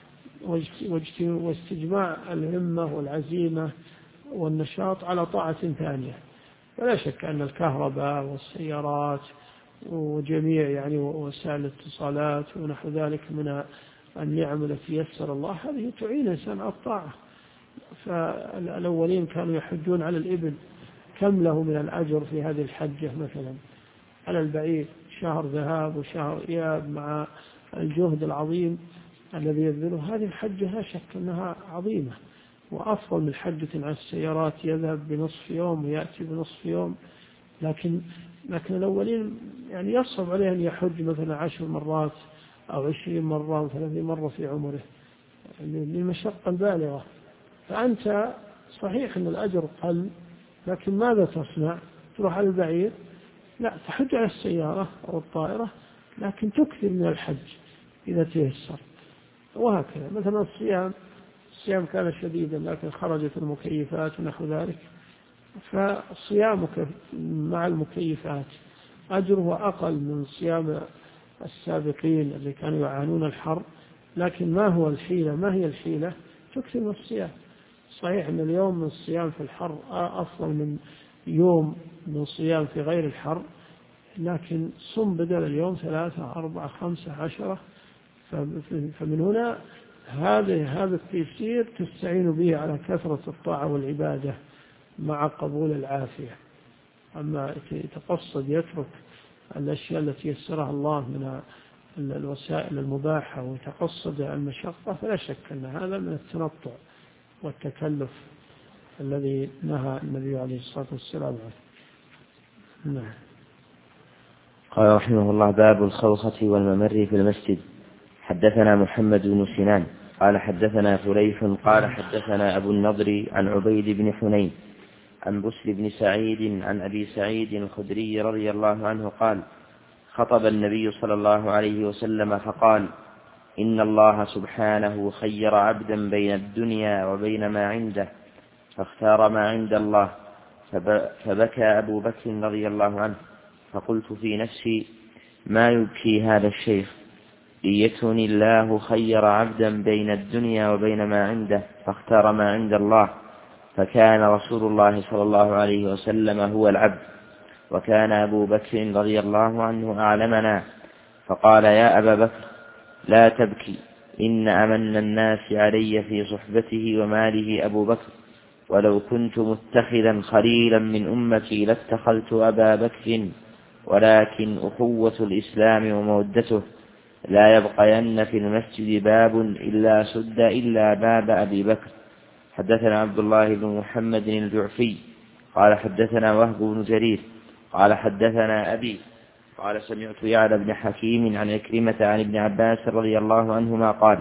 واستجماع الهمة والعزيمة والنشاط على طاعة ثانية. ولا شك أن الكهرباء والسيارات وجميع يعني وسائل الاتصالات ونحو ذلك من النعم التي يسر الله هذه تعين الإنسان على الطاعة. فالأولين كانوا يحجون على الإبل، كم له من الأجر في هذه الحجة مثلا على البعير، شهر ذهاب وشهر إياب مع الجهد العظيم الذي يبذله. هذه الحجة لا شك أنها عظيمة وأفضل من حجة على السيارات يذهب بنصف يوم ويأتي بنصف يوم. لكن الأولين يعني يصعب عليه أن يحج مثلا 10 مرات أو 20 مرة أو 30 مرة في عمره للمشقة البالغة. فأنت صحيح أن الأجر قل، لكن ماذا تصنع؟ تروح على البعير؟ لا، تحج على السيارة أو الطائرة، لكن تكثر من الحج إذا تيسر. وهكذا مثلا الصيام كان شديدا لكن خرجت المكيفات ونحو ذلك، فصيامك مع المكيفات أجره أقل من صيام السابقين اللي كانوا يعانون الحر لكن ما هو الحيلة؟ ما هي الحيلة؟ تكثر من الصيام. صحيح أن اليوم من الصيام في الحر أفضل من يوم من صيام في غير الحر، لكن صم بدل اليوم 3 4 5 10. فمن هنا هذا التيسير تستعين به على كثرة الطاعة والعبادة مع قبول العافية. أما يتقصد يترك الأشياء التي يسرها الله من الوسائل المباحة ويتقصد المشقة، فلا شك أن هذا من التنطع والتكلف الذي نهى النبي عليه الصلاة والسلام عنه. نعم. قال رحمه الله: باب الخوخة والممر في المسجد. حدثنا محمد بن سنان قال حدثنا فليح قال حدثنا أبو النضر عن عبيد بن حنين عن بسر بن سعيد عن أبي سعيد الخدري رضي الله عنه قال: خطب النبي صلى الله عليه وسلم فقال: إن الله سبحانه خير عبدا بين الدنيا وبين ما عنده فاختار ما عند الله. فبكى أبو بكر رضي الله عنه، فقلت في نفسي: ما يبكي هذا الشيخ؟ ليكن الله خير عبدا بين الدنيا وبين ما عنده فاختار ما عند الله. فكان رسول الله صلى الله عليه وسلم هو العبد، وكان أبو بكر رضي الله عنه أعلمنا. فقال: يا أبا بكر لا تبكي، إن أمن الناس علي في صحبته وماله أبو بكر، ولو كنت متخذا خليلا من أمتي لاتخذت أبا بكر، ولكن أخوة الإسلام ومودته لا يبقين في المسجد باب إلا سد إلا باب أبي بكر. حدثنا عبد الله بن محمد الجعفي قال حدثنا وهب بن جرير قال حدثنا أبي قال سمعت يعلى بن حكيم عن عكرمة عن ابن عباس رضي الله عنهما قال: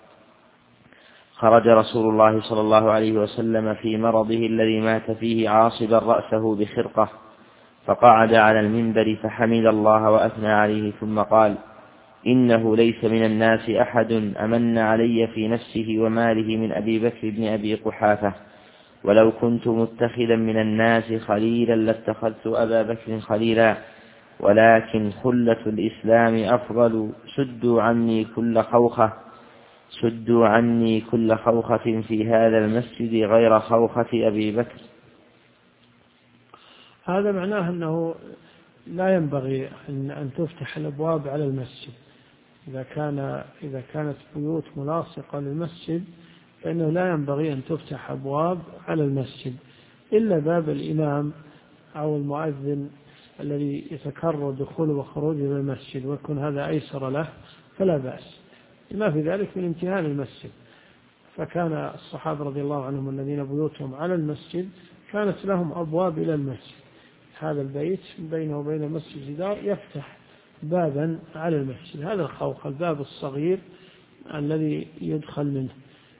خرج رسول الله صلى الله عليه وسلم في مرضه الذي مات فيه عاصبا رأسه بخرقة، فقعد على المنبر فحمد الله وأثنى عليه، ثم قال: إنه ليس من الناس أحد أمن علي في نفسه وماله من أبي بكر بن أبي قحافة، ولو كنت متخذا من الناس خليلا لاتخذت أبا بكر خليلا، ولكن خلة الإسلام أفضل. سدوا عني كل خوخة في هذا المسجد غير خوخة أبي بكر. هذا معناه أنه لا ينبغي أن تفتح الأبواب على المسجد. إذا كانت بيوت ملاصقة للمسجد فإنه لا ينبغي أن تفتح أبواب على المسجد إلا باب الإمام أو المؤذن الذي يتكرر دخوله وخروجه من المسجد، ويكون هذا أيسر له فلا بأس، ما في ذلك من امتهان المسجد. فكان الصحابة رضي الله عنهم الذين بيوتهم على المسجد كانت لهم أبواب إلى المسجد، هذا البيت بينه وبين المسجد جدار يفتح بابا على المسجد، هذا الخوخ الباب الصغير الذي يدخل منه.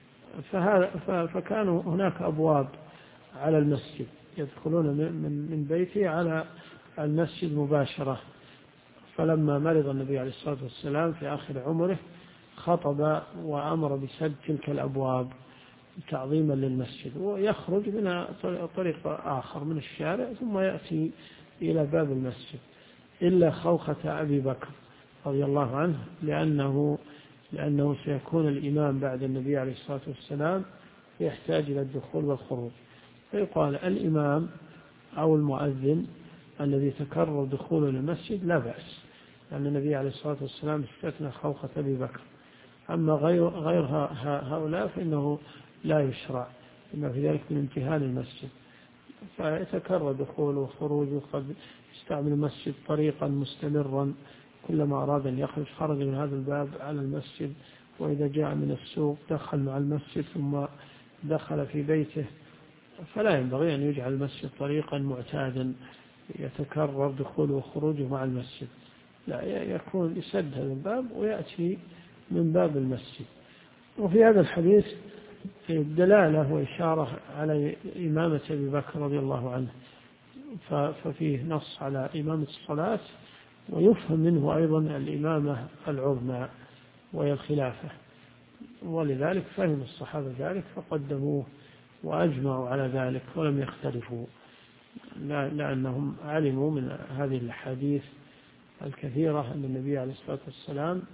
فكانوا هناك أبواب على المسجد يدخلون من بيته على المسجد مباشرة. فلما مرض النبي عليه الصلاة والسلام في آخر عمره خطب وأمر بسد تلك الأبواب تعظيما للمسجد، ويخرج من طريق آخر من الشارع ثم يأتي إلى باب المسجد، إلا خوخة أبي بكر رضي الله عنه لأنه سيكون الإمام بعد النبي عليه الصلاة والسلام يحتاج إلى الدخول والخروج، فيقال الإمام أو المؤذن الذي تكرر دخوله للمسجد لا بأس، لأن النبي عليه الصلاة والسلام استثنى خوخة أبي بكر. أما غير هؤلاء فإنه لا يشرع، إما في ذلك من امتهان المسجد، فيتكرر دخوله وخروجه، قد يستعمل المسجد طريقا مستمرا، كلما أراد أن يخرج خرج من هذا الباب على المسجد، وإذا جاء من السوق دخل مع المسجد ثم دخل في بيته، فلا ينبغي أن يجعل المسجد طريقا معتادا يتكرر دخوله وخروجه مع المسجد، لا، يكون يسد هذا الباب ويأتي من باب المسجد. وفي هذا الحديث دلالة وإشارة على إمامة أبي بكر رضي الله عنه، ففيه نص على إمامة الصلاة، ويفهم منه أيضا الإمامة العظمى وهي الخلافة، ولذلك فهم الصحابة ذلك فقدموه وأجمعوا على ذلك ولم يختلفوا، لأنهم علموا من هذه الحديث الكثيرة أن النبي عليه الصلاة والسلام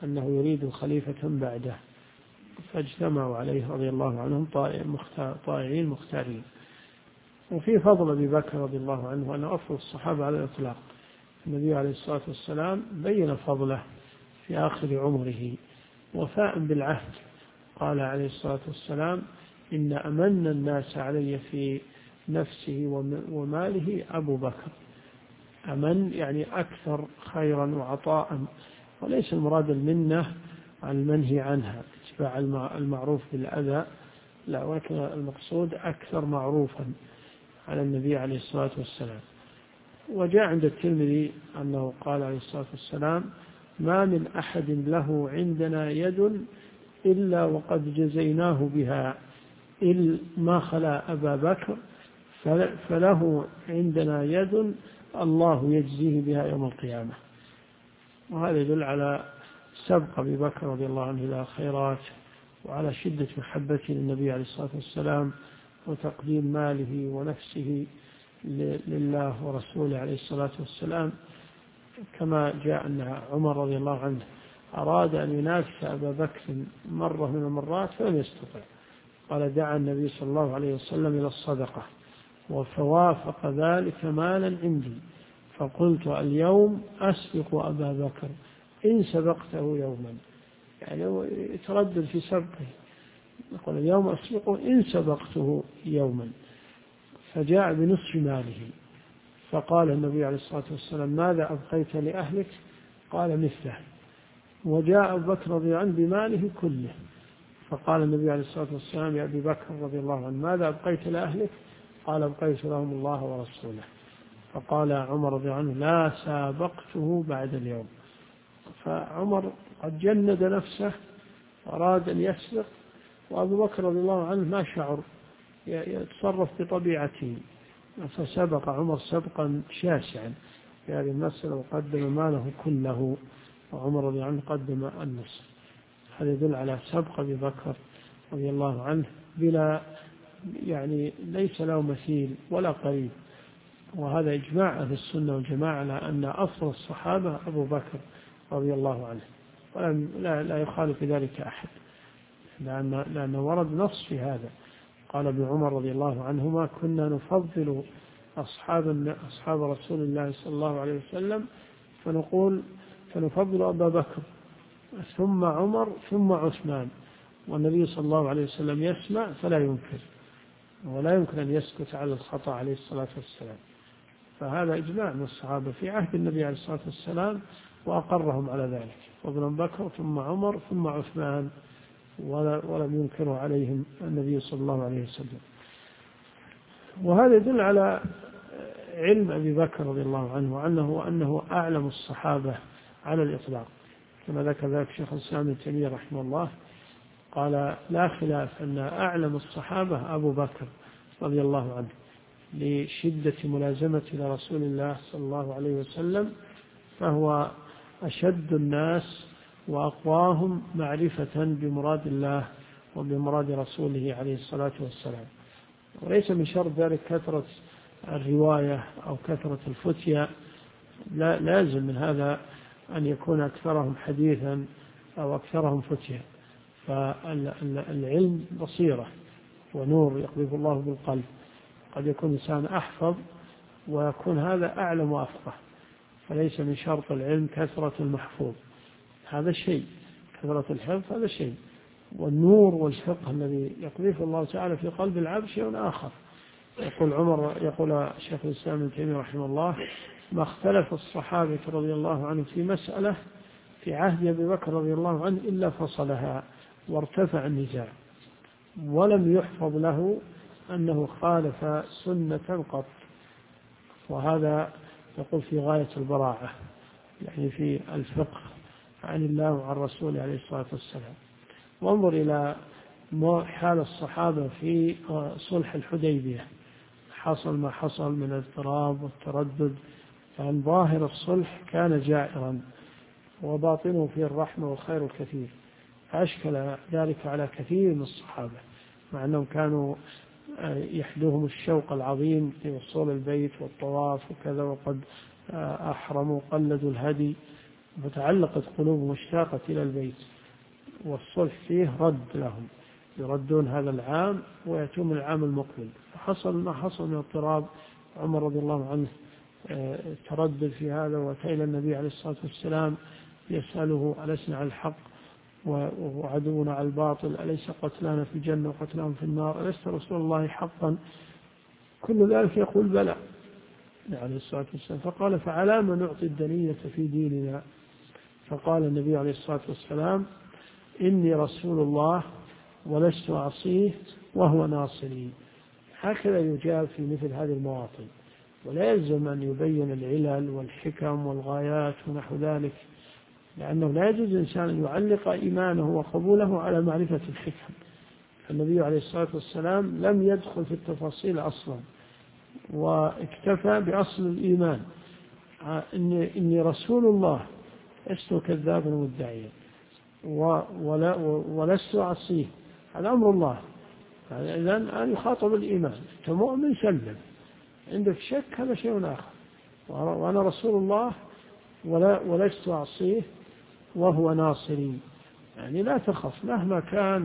أنه يريد خليفة بعده، فاجتمعوا عليه رضي الله عنهم طائعين مختارين. وفي فضل أبي بكر رضي الله عنه أنه أفضل الصحابة على الإطلاق. النبي عليه الصلاة والسلام بين فضله في آخر عمره وفاء بالعهد، قال عليه الصلاة والسلام: إن أمن الناس علي في نفسه وماله أبو بكر. أمن يعني أكثر خيرا وعطاء، وليس المراد المنة عن المنهي عنها اتباع المعروف بالأذى، لا، ولكن المقصود أكثر معروفا على النبي عليه الصلاة والسلام. وجاء عند الترمذي أنه قال عليه الصلاة والسلام: ما من أحد له عندنا يد إلا وقد جزيناه بها، إلا ما خلا أبا بكر فله عندنا يد الله يجزيه بها يوم القيامة. وهذا يدل على سبق أبي بكر رضي الله عنه إلى خيرات، وعلى شدة محبته للنبي عليه الصلاة والسلام، وتقديم ماله ونفسه لله ورسوله عليه الصلاة والسلام. كما جاء أن عمر رضي الله عنه أراد أن ينافس أبا بكر مرة من المرات فلم يستطع، قال: دعا النبي صلى الله عليه وسلم إلى الصدقة فوافق ذلك مالا عندي، فقلت: اليوم أسبق أبا بكر إن سبقته يوما، يعني يتردد في سبقه، يقول: اليوم أسبقه إن سبقته يوما. فجاء بنصف ماله، فقال النبي عليه الصلاة والسلام: ماذا أبقيت لأهلك؟ قال: مثله. وجاء أبو بكر رضي الله عنه بماله كله، فقال النبي عليه الصلاة والسلام: يا أبي بكر رضي الله عنه، ماذا أبقيت لأهلك؟ قال: أبقيت لهم الله ورسوله. فقال عمر رضي الله عنه: لا سابقته بعد اليوم. فعمر قد جند نفسه أراد أن يسبق، وأبو بكر رضي الله عنه ما شعر، يتصرف بطبيعته، فسبق عمر سبقا شاسعا في هذه المسألة، وقدم ماله كله، وعمر رضي الله عنه قدم النصف. هذا يدل على سبق أبي بكر رضي الله عنه بلا، يعني ليس له مثيل ولا قريب. وهذا إجماع أهل السنة والجماعة على أن أفضل الصحابة أبو بكر رضي الله عنه، لا يخالف في ذلك أحد، لأنه ورد نص في هذا. قال ابن عمر رضي الله عنهما: كنا نفضل أصحاب رسول الله صلى الله عليه وسلم فنفضل أبا بكر ثم عمر ثم عثمان، والنبي صلى الله عليه وسلم يسمع فلا ينكر، ولا يمكن أن يسكت على الخطأ عليه الصلاة والسلام. فهذا إجماع من الصحابة في عهد النبي عليه الصلاة والسلام، وأقرهم على ذلك، فضل بكر ثم عمر ثم عثمان، ولم ينكره عليهم النبي صلى الله عليه وسلم. وهذا يدل على علم أبي بكر رضي الله عنه، وأنه أعلم الصحابة على الإطلاق، كما ذكر ذلك شيخ الإسلام ابن تيمية رحمه الله، قال: لا خلاف أن أعلم الصحابة أبو بكر رضي الله عنه، لشدة ملازمته لرسول الله صلى الله عليه وسلم، فهو أشد الناس وأقواهم معرفة بمراد الله وبمراد رسوله عليه الصلاة والسلام. وليس من شرط ذلك كثرة الرواية أو كثرة الفتية، لا لازم من هذا أن يكون أكثرهم حديثا أو أكثرهم فتية. فالعلم بصيرة ونور يقذف الله بالقلب، قد يكون إنسان أحفظ ويكون هذا أعلم وأفقه، فليس من شرط العلم كثرة المحفوظ، هذا شيء، كثرة الحفظ هذا شيء، والنور والفقه الذي يقذف الله تعالى في قلب العبد شيء آخر. يقول شيخ الإسلام ابن تيمية رحمه الله: ما اختلف الصحابة رضي الله عنهم في مسألة في عهد أبي بكر رضي الله عنه إلا فصلها وارتفع النزاع، ولم يحفظ له أنه خالف سنة قط. وهذا يقول في غاية البراعة، يعني في الفقه عن الله وعن رسوله عليه الصلاة والسلام. وانظر إلى حال الصحابة في صلح الحديبية، حصل ما حصل من الاضطراب والتردد، فعن ظاهر الصلح كان جائرا وباطنه فيه الرحمة والخير الكثير، فأشكل ذلك على كثير من الصحابة، مع أنهم كانوا يحدوهم الشوق العظيم لوصول البيت والطواف وكذا، وقد أحرموا قلدوا الهدي، فتعلقت قلوب مشتاقة إلى البيت، والصلح فيه رد لهم، يردون هذا العام ويأتون من العام المقبل. فحصل ما حصل من اضطراب. عمر رضي الله عنه تردد في هذا، وأتى إلى النبي عليه الصلاة والسلام يسأله: ألسنا على الحق وعدونا على الباطل؟ أليس قتلانا في الجنة وقتلاهم في النار؟ أليس رسول الله حقا؟ كل ذلك يقول: بلى عليه الصلاة والسلام. فقال: فعلى ما نعطي الدنية في ديننا؟ فقال النبي عليه الصلاة والسلام: إني رسول الله ولست أعصيه وهو ناصري. هكذا يجاب في مثل هذه المواطن، ولا يلزم أن يبين العلل والحكم والغايات ونحو ذلك، لأنه لا يجوز الإنسان أن يعلق إيمانه وقبوله على معرفة الحكم. النبي عليه الصلاة والسلام لم يدخل في التفاصيل أصلا، واكتفى بأصل الإيمان: إني رسول الله لست كذابا مدعيا ولست أعصيه. هذا أمر الله. إذن أن يخاطب الإيمان. أنت مؤمن سلم، عندك شك هذا شيء آخر. وأنا رسول الله ولست أعصيه وهو ناصري. يعني لا تخف مهما كان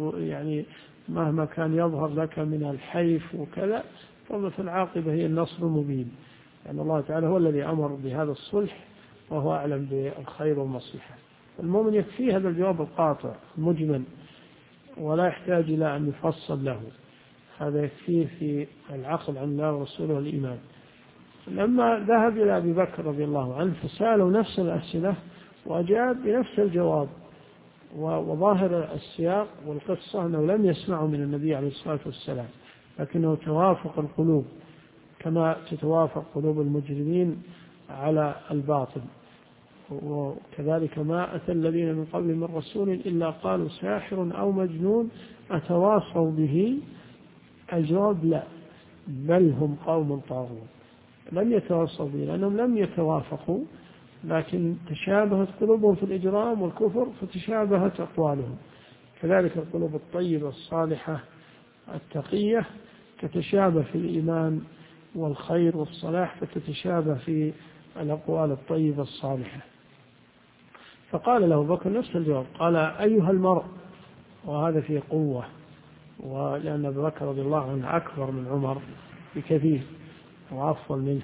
مهما كان يظهر لك من الحيف وكذا، ففي العاقبة هي النصر المبين، لأن الله تعالى هو الذي أمر بهذا الصلح، وهو أعلم بالخير والمصلحة. المؤمن يكفيه هذا الجواب القاطع المجمل، ولا يحتاج إلى أن يفصل له. هذا يكفيه في العقل عن الله ورسوله والإيمان. لما ذهب إلى أبي بكر رضي الله عنه فسألوا نفس الأسئلة وأجاب بنفس الجواب، وظاهر السياق والقصة أنه لم يسمعوا من النبي عليه الصلاة والسلام، لكنه توافق القلوب كما تتوافق قلوب المجرمين على الباطل. وكذلك ما أتى الذين من قبل من رسول إلا قالوا ساحر أو مجنون أتواصوا به. الجواب: لا، بل هم قوم طاغون. لم يتواصوا به لأنهم لم يتوافقوا، لكن تشابهت قلوبهم في الإجرام والكفر فتشابهت أقوالهم. كذلك القلوب الطيبة الصالحة التقية تتشابه في الإيمان والخير والصلاح، فتتشابه في الأقوال الطيبة الصالحة. فقال له بكر نفس الجواب، قال: أيها المرء. وهذا فيه قوة، ولأن أبي بكر رضي الله عنه أكبر من عمر بكثير وأفضل منه،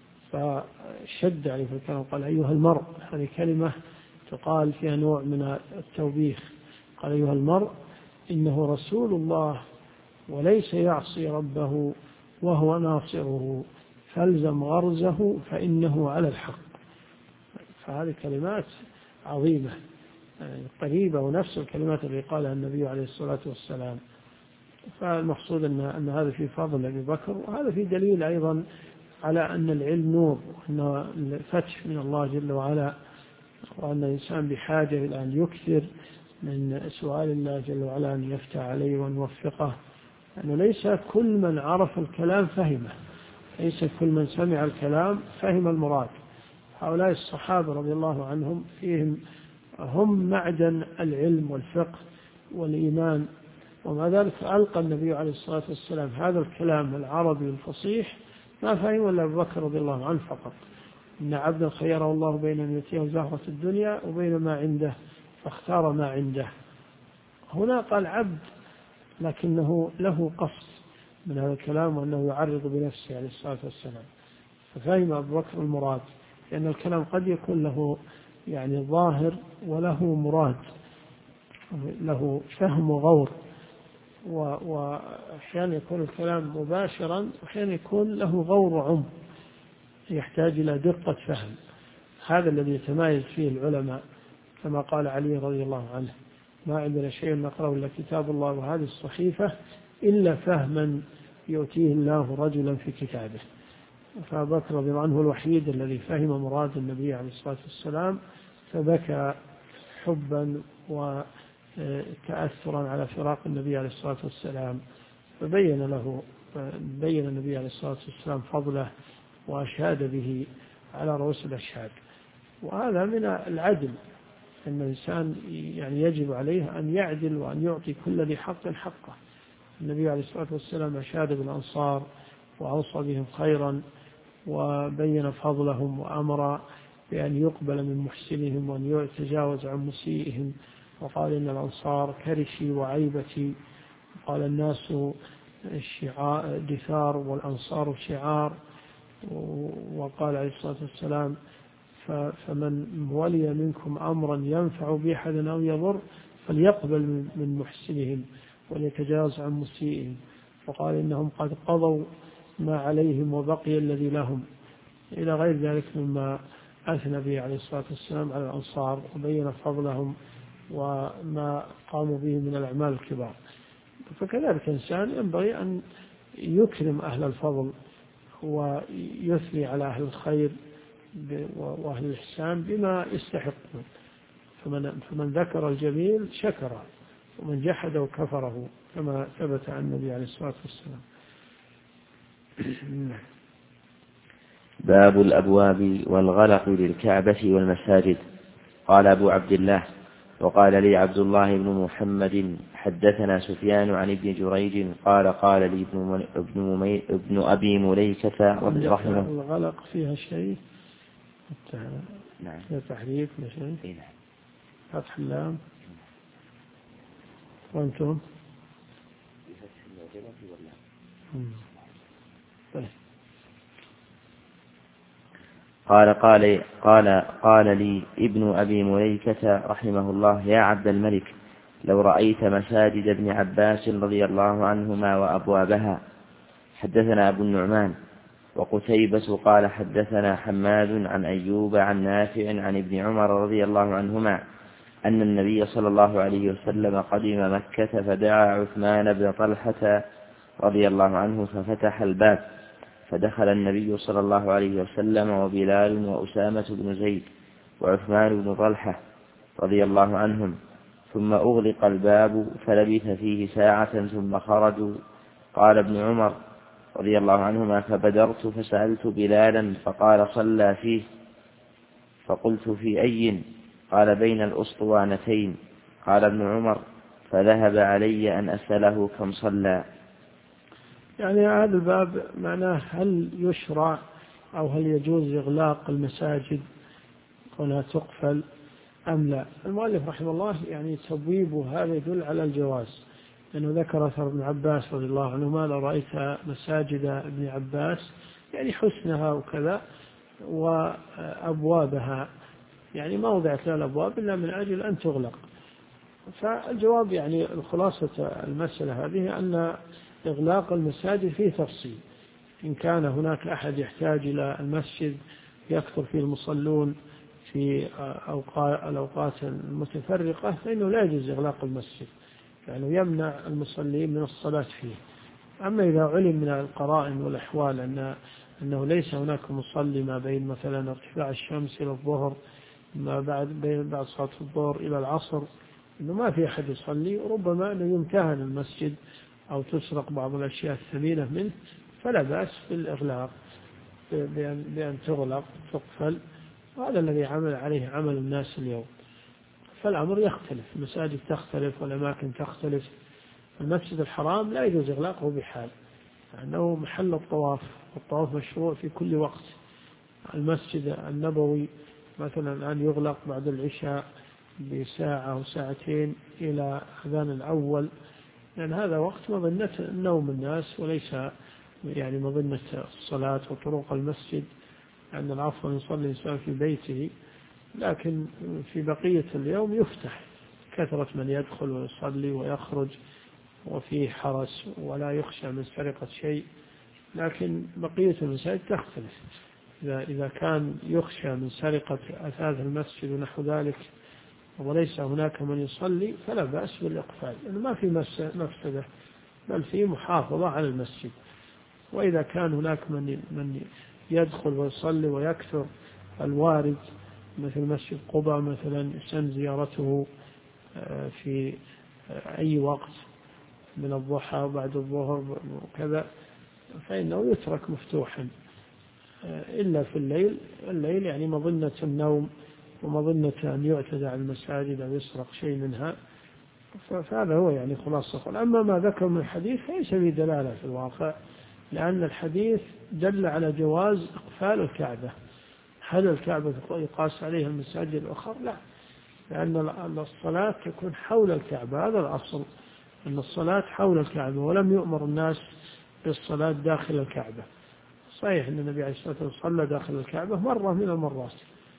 فشد عليه في الكلام، قال: أيها المرء. هذه كلمة تقال فيها نوع من التوبيخ. قال: أيها المرء إنه رسول الله وليس يعصي ربه وهو ناصره، فالزم غرزه فإنه على الحق. فهذه كلمات عظيمة قريبة، ونفس الكلمات اللي قالها النبي عليه الصلاة والسلام. فالمقصود أن هذا في فضل أبي بكر، وهذا في دليل أيضا على أن العلم نور، وأن الفتح من الله جل وعلا، وأن الإنسان بحاجة إلى أن يكثر من سؤال الله جل وعلا أن يفتح عليه وأن يوفقه، أنه ليس كل من عرف الكلام فهمه، ليس كل من سمع الكلام فهم المراد. هؤلاء الصحابة رضي الله عنهم فيهم هم معدن العلم والفقه والإيمان، ومع ذلك ألقى النبي عليه الصلاة والسلام هذا الكلام العربي الفصيح ما فهم إلا أبو بكر رضي الله عنه فقط. إن عبدا خيره الله بين أن يؤتيه زهرة الدنيا وبين ما عنده فاختار ما عنده. هنا قال عبد، لكنه له قصد من هذا الكلام، وأنه يعرض بنفسه عليه الصلاة والسلام. ففهم أبو بكر المراد، لأن الكلام قد يكون له ظاهر وله مراد، له فهم وغور، وأحيانا يكون الكلام مباشرا، وأحيانا يكون له غور وعمق يحتاج إلى دقة فهم. هذا الذي يتمايز فيه العلماء، كما قال علي رضي الله عنه: ما عندنا شيء نقرأه إلا كتاب الله وهذه الصحيفة إلا فهما يؤتيه الله رجلا في كتابه. فأبو بكر رضي الله عنه الوحيد الذي فهم مراد النبي عليه الصلاة والسلام، فبكى حبا وتأثرا على فراق النبي عليه الصلاة والسلام، فبين النبي عليه الصلاة والسلام فضله وأشهد به على رؤوس الأشهاد. وهذا من العدل، أن الإنسان يجب عليه أن يعدل وأن يعطي كل ذي حق حقه. النبي عليه الصلاة والسلام أشاد بالأنصار وأوصى بهم خيرا وبين فضلهم، وأمر بأن يقبل من محسنهم وأن يتجاوز عن مسيئهم. وقال إن الأنصار كرشي وعيبتي، قال الناس دثار والأنصار شعار. وقال عليه الصلاة والسلام فمن ولي منكم أمرا ينفع بأحد أو يضر فليقبل من محسنهم وليتجاوز عن مسيئهم. وقال إنهم قد قضوا ما عليهم وبقي الذي لهم، إلى غير ذلك مما أثنى به عليه الصلاة والسلام على الأنصار وبين فضلهم وما قاموا به من الأعمال الكبار. فكذلك الإنسان ينبغي أن يكرم أهل الفضل ويثني على أهل الخير وأهل الإحسان بما يستحقون. فمن ذكر الجميل شكره، ومن جحده كفره، كما ثبت عن النبي عليه الصلاة والسلام. باب الأبواب والغلق للكعبة والمساجد. قال أبو عبد الله: وقال لي عبد الله بن محمد حدثنا سفيان عن ابن جريج قال قال لي ابن أبي مليكة رحمه. الغلق فيها شيء؟ نعم. فيها تحريك شيء؟ نعم. فتح اللام. وأنتم؟ طيب. قال لي ابن أبي مليكة رحمه الله: يا عبد الملك، لو رأيت مساجد ابن عباس رضي الله عنهما وأبوابها. حدثنا أبو النعمان وقتيبة قال حدثنا حماد عن أيوب عن نافع عن ابن عمر رضي الله عنهما أن النبي صلى الله عليه وسلم قدم مكة فدعا عثمان بن طلحة رضي الله عنه ففتح الباب، فدخل النبي صلى الله عليه وسلم وبلال وأسامة بن زيد وعثمان بن طلحة رضي الله عنهم، ثم أغلق الباب فلبث فيه ساعة ثم خرجوا. قال ابن عمر رضي الله عنهما: فبدرت فسألت بلالا فقال: صلى فيه. فقلت: في أي؟ قال: بين الأسطوانتين. قال ابن عمر: فذهب علي أن أسأله كم صلى. يعني هذا الباب معناه هل يشرع أو هل يجوز إغلاق المساجد كونها تقفل أم لا. المؤلف رحمه الله يعني تبويبه هذا يدل على الجواز، لأنه ذكر أثر ابن عباس رضي الله عنهما: لو رأيت مساجد ابن عباس يعني حسنها وكذا وأبوابها، يعني ما وضعت لها الأبواب إلا من أجل أن تغلق. فالجواب يعني الخلاصة المسألة هذه أن إغلاق المساجد فيه تفصيل. إن كان هناك أحد يحتاج إلى المسجد يكثر فيه المصلون في الأوقات المتفرقة فإنه لا يجوز إغلاق المسجد، يعني يمنع المصلين من الصلاة فيه. أما إذا علم من القرائن والأحوال أنه ليس هناك مصلي ما بين مثلا ارتفاع الشمس إلى الظهر، ما بعد صلاة الظهر إلى العصر، أنه ما في أحد يصلي، وربما أنه يمتهن المسجد أو تسرق بعض الأشياء الثمينة منه، فلا بأس بالإغلاق بأن تغلق تقفل. وهذا الذي عمل عليه عمل الناس اليوم. فالأمر يختلف، المساجد تختلف والأماكن تختلف. المسجد الحرام لا يجوز إغلاقه بحال، لأنه محل الطواف، والطواف مشروع في كل وقت. المسجد النبوي مثلا الآن يغلق بعد العشاء بساعة أو ساعتين إلى أذان الأول، لأن هذا وقت مظنة نوم الناس وليس يعني مظنة الصلاة وطرق المسجد، لأن العفو يصلي الإنسان في بيته، لكن في بقية اليوم يفتح، كثرة من يدخل ويصلي ويخرج وفيه حرس ولا يخشى من سرقة شيء. لكن بقية المساجد تختلف، إذا كان يخشى من سرقة أثاث المسجد ونحو ذلك وليس هناك من يصلي فلا بأس بالإقفال، لأنه ما في مفسدة بل في محافظة على المسجد. وإذا كان هناك من يدخل ويصلي ويكثر الوارد مثل مسجد قباء مثلا يسن زيارته في أي وقت من الضحى وبعد الظهر وكذا، فإنه يترك مفتوحا إلا في الليل يعني مظنة النوم ومظنة أن يعتدى على المساجد أو يسرق شيء منها. فهذا هو يعني خلاصة. أما ما ذكر من الحديث ليس به دلالة في الواقع، لأن الحديث دل على جواز إقفال الكعبة هل الكعبة يقاس عليها المساجد الأخرى؟ لا، لأن الصلاة تكون حول الكعبة، هذا الأصل، أن الصلاة حول الكعبة، ولم يؤمر الناس بالصلاة داخل الكعبة. صحيح أن النبي عليه الصلاة والسلام صلى داخل الكعبة مرة من المرات،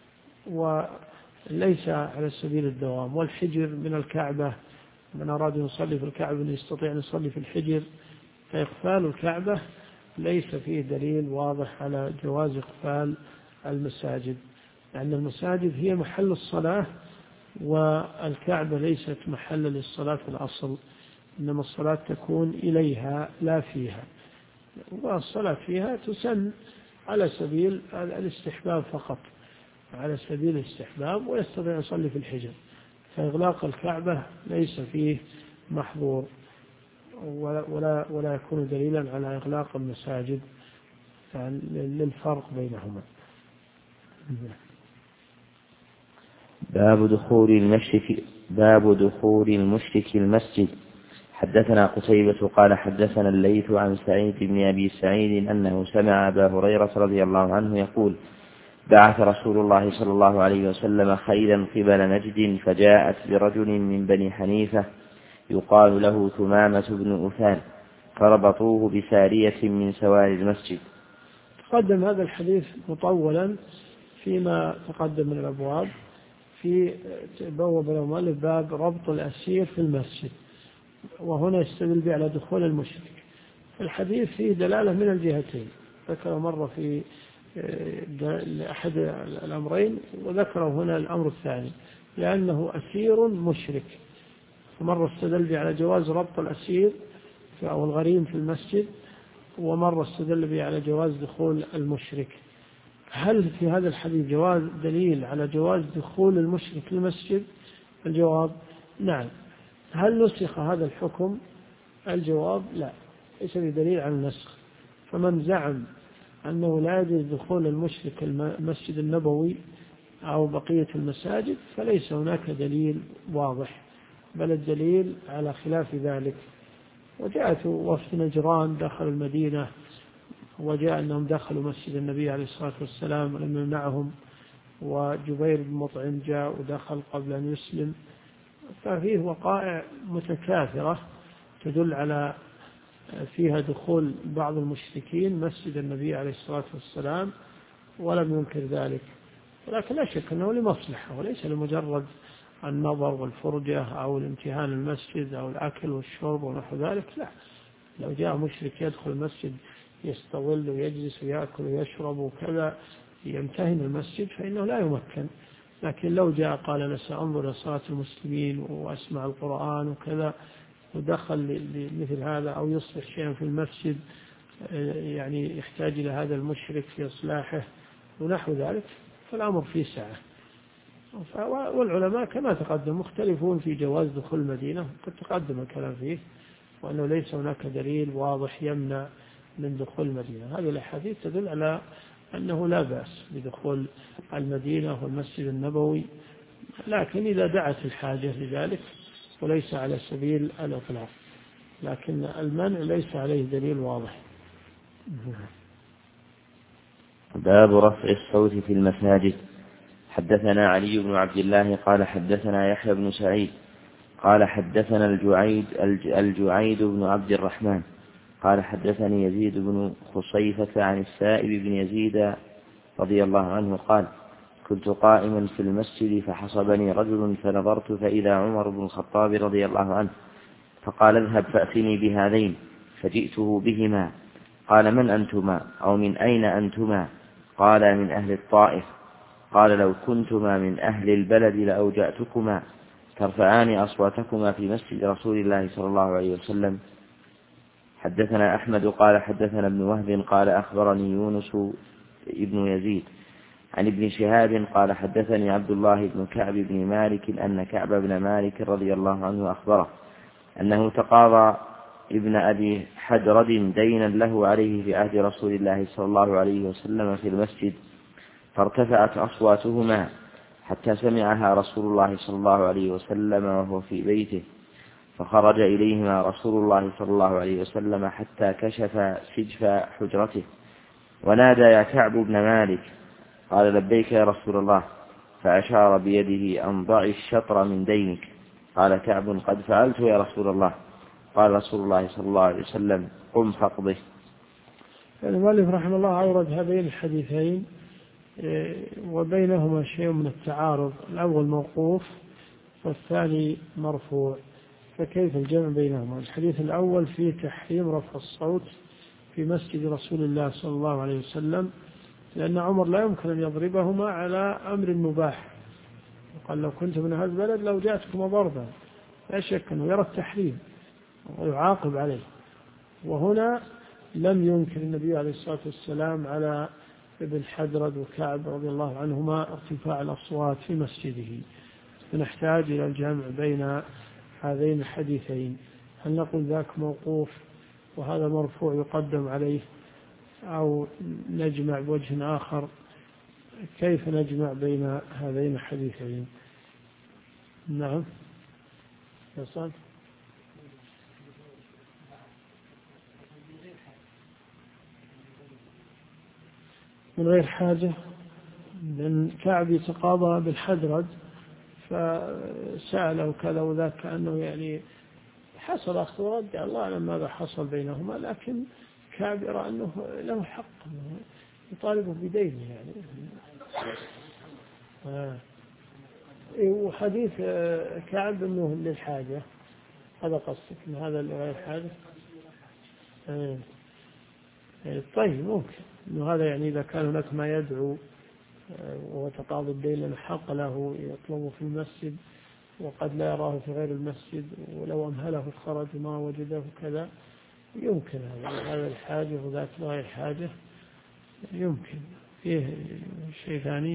وليس على سبيل الدوام. والحجر من الكعبة، من أراد أن يصلي في الكعبة أن يستطيع أن يصلي في الحجر، فإقفال الكعبة ليس فيه دليل واضح على جواز إقفال المساجد، لأن المساجد هي محل الصلاة، والكعبة ليست محل للصلاة في الأصل، إنما الصلاة تكون إليها لا فيها، والصلاة فيها تسن على سبيل الاستحباب فقط، على سبيل الاستحباب، ويستطيع يصلي في الحجر. فإغلاق الكعبة ليس فيه محظور، ولا يكون دليلا على إغلاق المساجد للفرق بينهما. باب دخول المشرك المسجد. حدثنا قتيبة قال حدثنا الليث عن سعيد بن أبي سعيد أنه سمع أبا هريرة رضي الله عنه يقول: بعث رسول الله صلى الله عليه وسلم خيلا قبل نجد، فجاءت برجل من بني حنيفة يقال له ثمامة بن أثال، فربطوه بسارية من سواري المسجد. تقدم هذا الحديث مطولا فيما تقدم من الأبواب، في بواب المؤلف باب ربط الأسير في المسجد، وهنا يستدل به على دخول المشرك. الحديث فيه دلالة من الجهتين، ذكر مرة في أحد الأمرين، وذكره هنا الأمر الثاني، لأنه أسير مشرك، فمرة استدل به على جواز ربط الأسير أو الغريم في المسجد، ومرة استدل به على جواز دخول المشرك. هل في هذا الحديث جواز دليل على جواز دخول المشرك للمسجد؟ الجواب نعم. هل نسخ هذا الحكم؟ الجواب لا، ليس بدليل على النسخ. فمن زعم أنه لا يجوز دخول المشرك المسجد النبوي أو بقية المساجد فليس هناك دليل واضح، بل الدليل على خلاف ذلك. وجاءت وفد نجران دخل المدينة، وجاء أنهم دخلوا مسجد النبي عليه الصلاة والسلام ولم يمنعهم، وجبير بن مطعم جاء ودخل قبل أن يسلم. ففيه وقائع متكاثرة تدل على فيها دخول بعض المشركين مسجد النبي عليه الصلاة والسلام، ولم ينكر ذلك. ولكن لا شك أنه لمصلحة، وليس لمجرد النظر والفرجة أو الامتهان المسجد أو الأكل والشرب ونحو ذلك. لا، لو جاء مشرك يدخل المسجد يستظل ويجلس ويأكل ويشرب وكذا يمتهن المسجد فإنه لا يمكن. لكن لو جاء قال أنا سأنظر لصلاة المسلمين وأسمع القرآن وكذا، ودخل لمثل هذا أو يصلح شيئا في المسجد يعني يحتاج إلى هذا المشرك في إصلاحه ونحو ذلك، فالأمر فيه سعة. والعلماء كما تقدم مختلفون في جواز دخول المدينة، قد تقدم الكلام فيه، وأنه ليس هناك دليل واضح يمنع من دخول المدينة. هذه الأحاديث تدل على أنه لا بأس بدخول المدينة والمسجد النبوي، لكن إذا دعت الحاجة لذلك، وليس على سبيل الإطلاق، لكن المنع ليس عليه دليل واضح. باب رفع الصوت في المساجد. حدثنا علي بن عبد الله قال حدثنا يحيى بن سعيد قال حدثنا الجعيد بن عبد الرحمن قال حدثني يزيد بن خصيفة عن السائب بن يزيد رضي الله عنه قال: كنت قائما في المسجد فحصبني رجل فنظرت فإذا عمر بن الخطاب رضي الله عنه، فقال: اذهب فأتني بهذين، فجئته بهما. قال: من أنتما أو من أين أنتما؟ قال: من أهل الطائف. قال: لو كنتما من أهل البلد لأوجأتكما ترفعان أصواتكما في مسجد رسول الله صلى الله عليه وسلم. حدثنا أحمد قال حدثنا ابن وهب قال أخبرني يونس ابن يزيد عن ابن شهاب قال حدثني عبد الله بن كعب بن مالك أن كعب بن مالك رضي الله عنه أخبره أنه تقاضى ابن أبي حدرد دينا له عليه في عهد رسول الله صلى الله عليه وسلم في المسجد، فارتفعت أصواتهما حتى سمعها رسول الله صلى الله عليه وسلم وهو في بيته، فخرج إليهما رسول الله صلى الله عليه وسلم حتى كشف سجف حجرته ونادى: يا كعب بن مالك. قال لبيك يا رسول الله، فأشار بيده أن ضع الشطر من دينك. قال كعب قد فعلت يا رسول الله. قال رسول الله صلى الله عليه وسلم قم فاقضه. المؤلف رحمه الله أورد هذين الحديثين وبينهما شيء من التعارض، الأول موقوف والثاني مرفوع، فكيف الجمع بينهما؟ الحديث الأول فيه تحريم رفع الصوت في مسجد رسول الله صلى الله عليه وسلم، لأن عمر لا يمكن أن يضربهما على أمر مباح، قال لو كنت من هذا البلد لو جاءتكما ضربا، لا شك أنه يرى التحريم ويعاقب عليه. وهنا لم ينكر النبي عليه الصلاة والسلام على ابن حدرد وكعب رضي الله عنهما ارتفاع الأصوات في مسجده، فنحتاج إلى الجمع بين هذين الحديثين. هل نقول ذاك موقوف وهذا مرفوع يقدم عليه، أو نجمع بوجه آخر؟ كيف نجمع بين هذين الحديثين؟ نعم يصل من غير حاجة، لأن كعب يتقاضى بالحدرد فسأله كذا وذاك، كأنه يعني حصل أخذ ورد، الله أعلم ماذا حصل بينهما، لكن كعب يرى أنه له حق يطالبه بدينه يعني. وحديث كعب أنه للحاجة، هذا قصدك من هذا اللي غير حاجة؟ طيب ممكن أنه هذا يعني إذا كان هناك ما يدعو وتقاضي الدين لأنه حق له يطلبه في المسجد وقد لا يراه في غير المسجد، ولو أمهله خرج ما وجده كذا، يمكن هذا الحاجة وذاك غير حاجة، يمكن. فيه شيء ثاني؟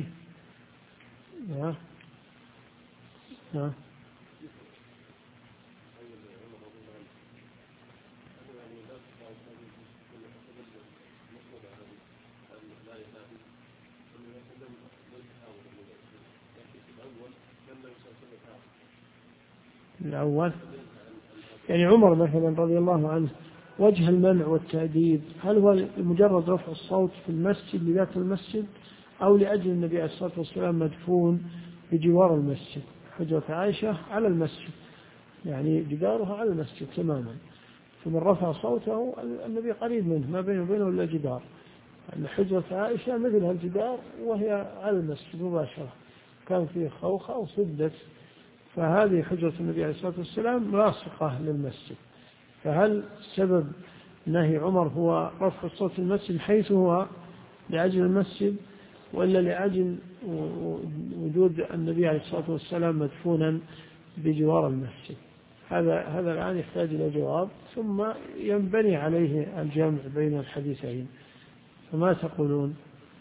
الأول يعني عمر مثلا رضي الله عنه، وجه المنع والتأديب هل هو مجرد رفع الصوت في المسجد لذات المسجد، أو لأجل النبي عليه الصلاة والسلام مدفون بجوار المسجد؟ حجرة عائشة على المسجد، يعني جدارها على المسجد تماما، فمن رفع صوته النبي قريب منه ما بينه وبينه إلا جدار، أن حجرة عائشة مثل هالجدار وهي على المسجد مباشرة، كان فيه خوخة أو سدت، فهذه حجرة النبي عليه الصلاة والسلام لاصقة للمسجد. فهل سبب نهي عمر هو رفع الصوت في المسجد حيث هو لأجل المسجد، وإلا لأجل وجود النبي عليه الصلاة والسلام مدفونا بجوار المسجد؟ هذا الآن يحتاج إلى جواب، ثم ينبني عليه الجمع بين الحديثين. فما تقولون؟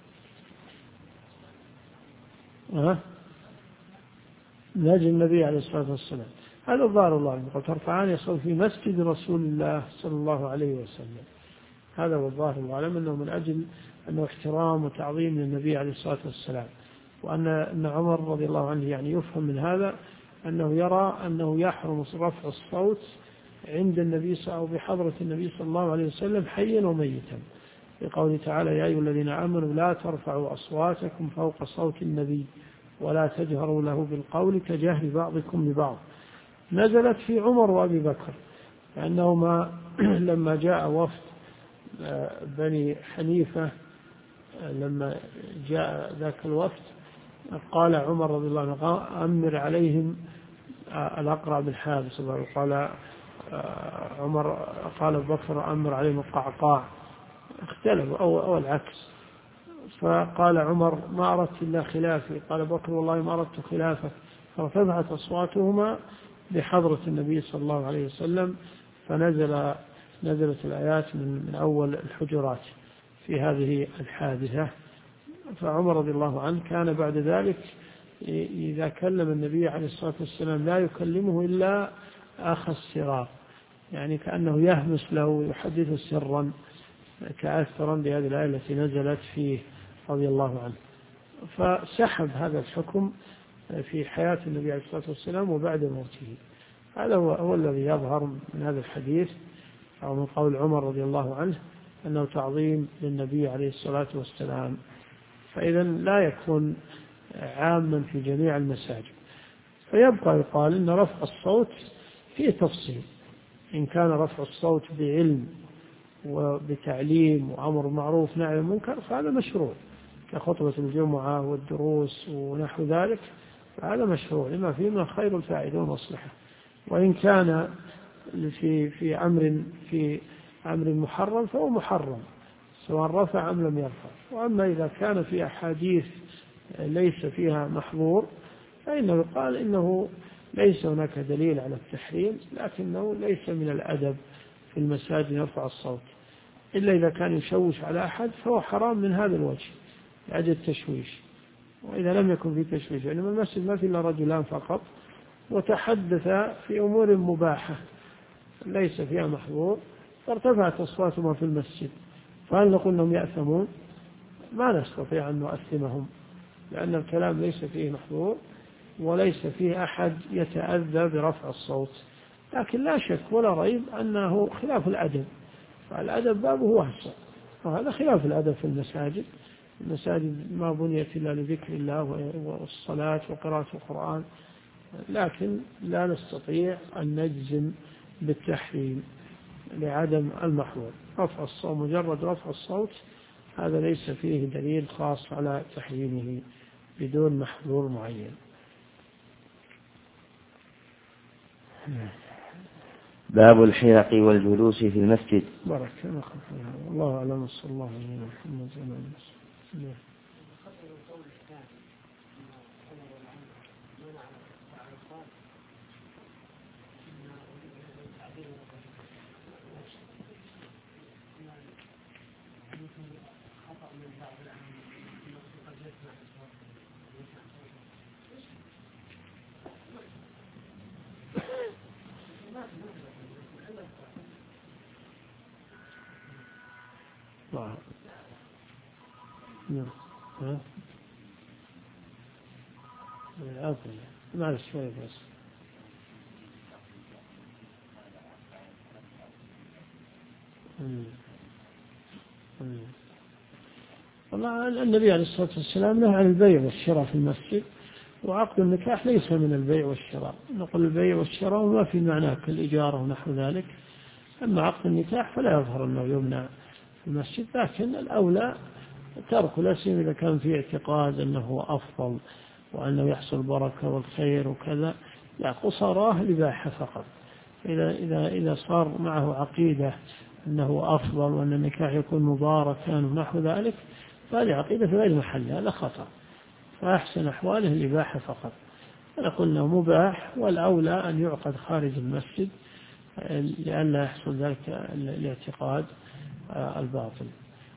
نهج النبي عليه الصلاة والسلام هذا الظاهر الله عنه، ترفعان يصل في مسجد رسول الله صلى الله عليه وسلم، هذا هو الظاهر الله أعلم، أنه من أجل أنه احترام وتعظيم للنبي عليه الصلاة والسلام، وأن عمر رضي الله عنه يعني يفهم من هذا أنه يرى أنه يحرم رفع الصوت عند النبي أو بحضرة النبي صلى الله عليه وسلم حيا وميتا، لقوله تعالى يا أيها الذين آمنوا لا ترفعوا أصواتكم فوق صوت النبي ولا تجهروا له بالقول كجهر بعضكم لبعض. نزلت في عمر وأبي بكر، لأنهما لما جاء وفد بني حنيفة، لما جاء ذاك الوفد قال عمر رضي الله عنه أمر عليهم الأقرع بن حابس، قال عمر قال أبو بكر أمر عليهم القعقاع، اختلفوا أو العكس، فقال عمر ما أردت إلا خلافي، قال أبو بكر والله ما أردت خلافك، فارتفعت أصواتهما بحضرة النبي صلى الله عليه وسلم، فنزلت الآيات من أول الحجرات في هذه الحادثة. فعمر رضي الله عنه كان بعد ذلك إذا كلم النبي عليه الصلاة والسلام لا يكلمه إلا آخى السراء، يعني كأنه يهمس له ويحدثه سرا، كأثرا بهذه الآية التي نزلت فيه رضي الله عنه. فسحب هذا الحكم في حياة النبي عليه الصلاة والسلام وبعد موته. هذا هو الذي يظهر من هذا الحديث أو من قول عمر رضي الله عنه أنه تعظيم للنبي عليه الصلاة والسلام. فإذا لا يكون عاما في جميع المساجد، فيبقى يقال إن رفع الصوت فيه تفصيل، إن كان رفع الصوت بعلم وبتعليم وأمر معروف نهي عن المنكر فهذا مشروع كخطبة الجمعة والدروس ونحو ذلك، فهذا مشروع لما فيه من الخير والفائدة والمصلحة. وإن كان في أمر محرم فهو محرم سواء رفع أم لم يرفع. وأما إذا كان في أحاديث ليس فيها محظور فإنه يقال إنه ليس هناك دليل على التحريم، لكنه ليس من الأدب في المساجد يرفع الصوت، إلا إذا كان يشوش على أحد فهو حرام من هذا الوجه لأجل التشويش. وإذا لم يكن في تشويش يعني المسجد ما في إلا رجلان فقط وتحدث في أمور مباحة ليس فيها محظور فارتفعت أصواتهما في المسجد، فهل نقول أنهم يأثمون؟ ما نستطيع أن نؤثمهم، لأن الكلام ليس فيه محظور وليس فيه أحد يتأذى برفع الصوت. لكن لا شك ولا ريب أنه خلاف الأدب، فالأدب بابه واسع، وهذا خلاف الأدب في المساجد. المساجد ما بنيت إلا لذكر الله والصلاة وقراءة القرآن، لكن لا نستطيع أن نجزم بالتحريم لعدم المحظور. رفع الصوت مجرد رفع الصوت هذا ليس فيه دليل خاص على تحريمه بدون محظور معين. باب الحلق والجلوس في المسجد. بارك الله أعلم صلى الله عليه وسلم. معلش شوي بس. والله النبي عليه الصلاة والسلام نهى عن البيع والشراء في المسجد، وعقد النكاح ليس من البيع والشراء. نقول البيع والشراء وما في معناه كالإجارة ونحو ذلك. أما عقد النكاح فلا يظهر أنه يمنع في المسجد، لكن الأولى ترك، لا سيما إذا كان في اعتقاد أنه أفضل وأنه يحصل بركة والخير وكذا، لا قصاراه الإباحة فقط. إذا صار معه عقيدة أنه أفضل وأن النكاح يكون مباركا ونحو ذلك فهذه عقيدة في غير محلها، هذا خطأ. فأحسن أحواله الإباحة فقط. نقول أنه مباح، والأولى أن يعقد خارج المسجد لئلا يحصل ذلك الاعتقاد الباطل.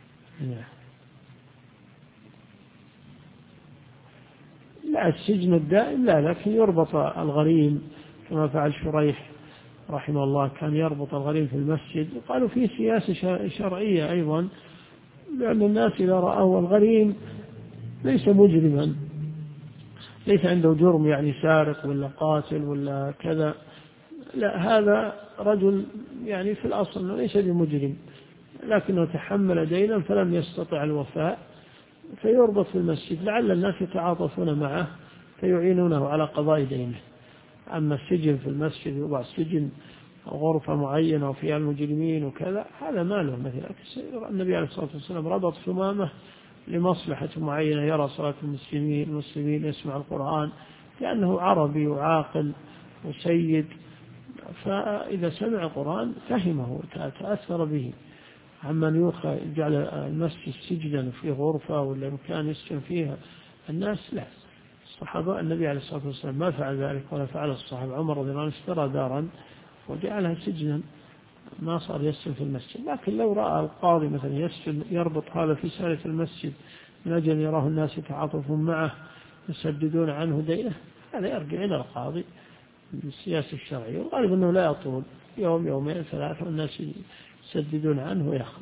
لا السجن الدائم لا، لكن يربط الغريم كما فعل شريح رحمه الله، كان يربط الغريم في المسجد. وقالوا في سياسة شرعية أيضا، لأن الناس إذا رأوا الغريم ليس مجرما، ليس عنده جرم يعني سارق ولا قاتل ولا كذا، لا هذا رجل يعني في الأصل ليس بمجرم لكنه تحمل دينا فلم يستطع الوفاء، فيربط في المسجد لعل الناس يتعاطفون معه فيعينونه على قضاء دينه. أما السجن في المسجد يوضع سجن غرفة معينة وفيها المجرمين وكذا، هذا ما له مثل. النبي عليه الصلاة والسلام ربط ثمامة لمصلحة معينة، يرى صلاة المسلمين يسمع القرآن لأنه عربي وعاقل وسيد، فإذا سمع القرآن فهمه تأثر به. عمن يجعل المسجد سجدا في غرفة ولا مكان يسكن فيها الناس، لا. الصحابة النبي عليه الصلاة والسلام ما فعل ذلك ولا فعل الصحابة. عمر رضي الله عنه اشترى دارا وجعلها سجنا، ما صار يسجن في المسجد. لكن لو رأى القاضي مثلا يسجن يربط هذا في سالة المسجد من أجل يراه الناس يتعاطفون معه يسددون عنه دينه، هذا يرجع إلى القاضي بالسياسة الشرعية. وغالب أنه لا يطول يوم يومين ثلاثة والناس يسددون عنه ويخرج.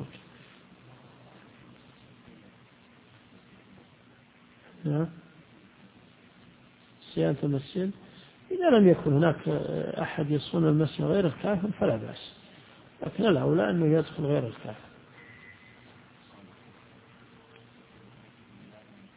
صيانة المسجد إذا لم يكن هناك أحد يصون المسجد غير الكافر فلا بأس، لكن الأولى أنه يدخل غير الكافر.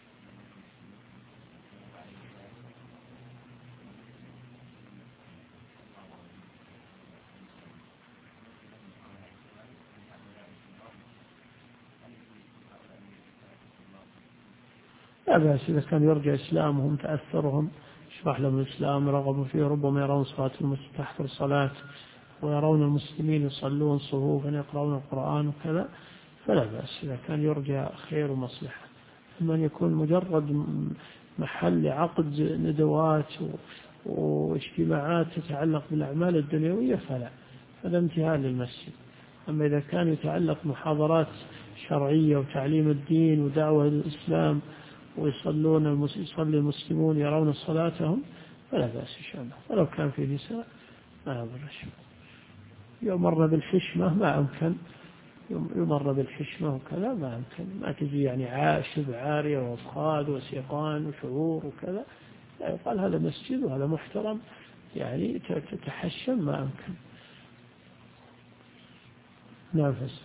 لا بأس إذا كان يرجى إسلامهم تأثرهم يشرح لهم الإسلام رغبوا فيه، ربما يرون صلاة المسجد تحت الصلاة ويرون المسلمين يصلون صفوفا يقرؤون القرآن وكذا، فلا بأس إذا كان يرجى خير ومصلحة. أما أن يكون مجرد محل عقد ندوات واجتماعات تتعلق بالأعمال الدنيوية فلا، هذا امتهان للمسجد. أما إذا كان يتعلق محاضرات شرعية وتعليم الدين ودعوة الإسلام يصلي المسلمون يرون صلاتهم فلا بأس إن شاء الله، ولو كان في نساء ما يضر شيء. يمر بالحشمة ما أمكن، يمر بالحشمة وكذا ما أمكن، ما تجي يعني عاشب عارية وأفخاذ وسيقان وشعور وكذا، لا يقال هذا مسجد وهذا محترم يعني تتحشم ما أمكن. نافس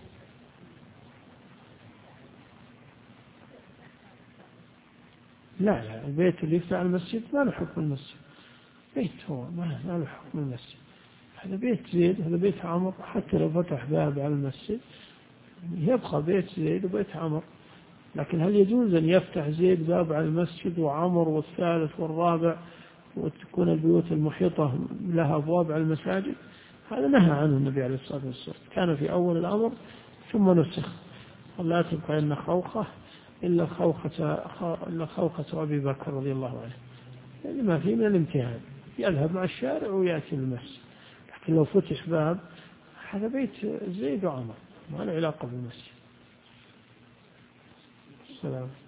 لا البيت اللي يفتح المسجد ما له حكم المسجد، بيت هو ما له حكم المسجد، هذا بيت زيد هذا بيت عمر، حتى لو فتح باب على المسجد يبقى بيت زيد وبيت عمر. لكن هل يجوز أن يفتح زيد باب على المسجد وعمر والثالث والرابع وتكون البيوت المحيطة لها أبواب على المساجد؟ هذا نهى عنه النبي عليه الصلاة والسلام، كان في أول الأمر ثم نسخ، ولا تبقى إن خوخة إلا خوخة أبي بكر رضي الله عنه، يعني ما فيه من الامتهان، يذهب مع الشارع ويأتي المسجد. لكن لو فتح باب هذا بيت زيد وعمر ما له علاقة بالمسجد. السلام.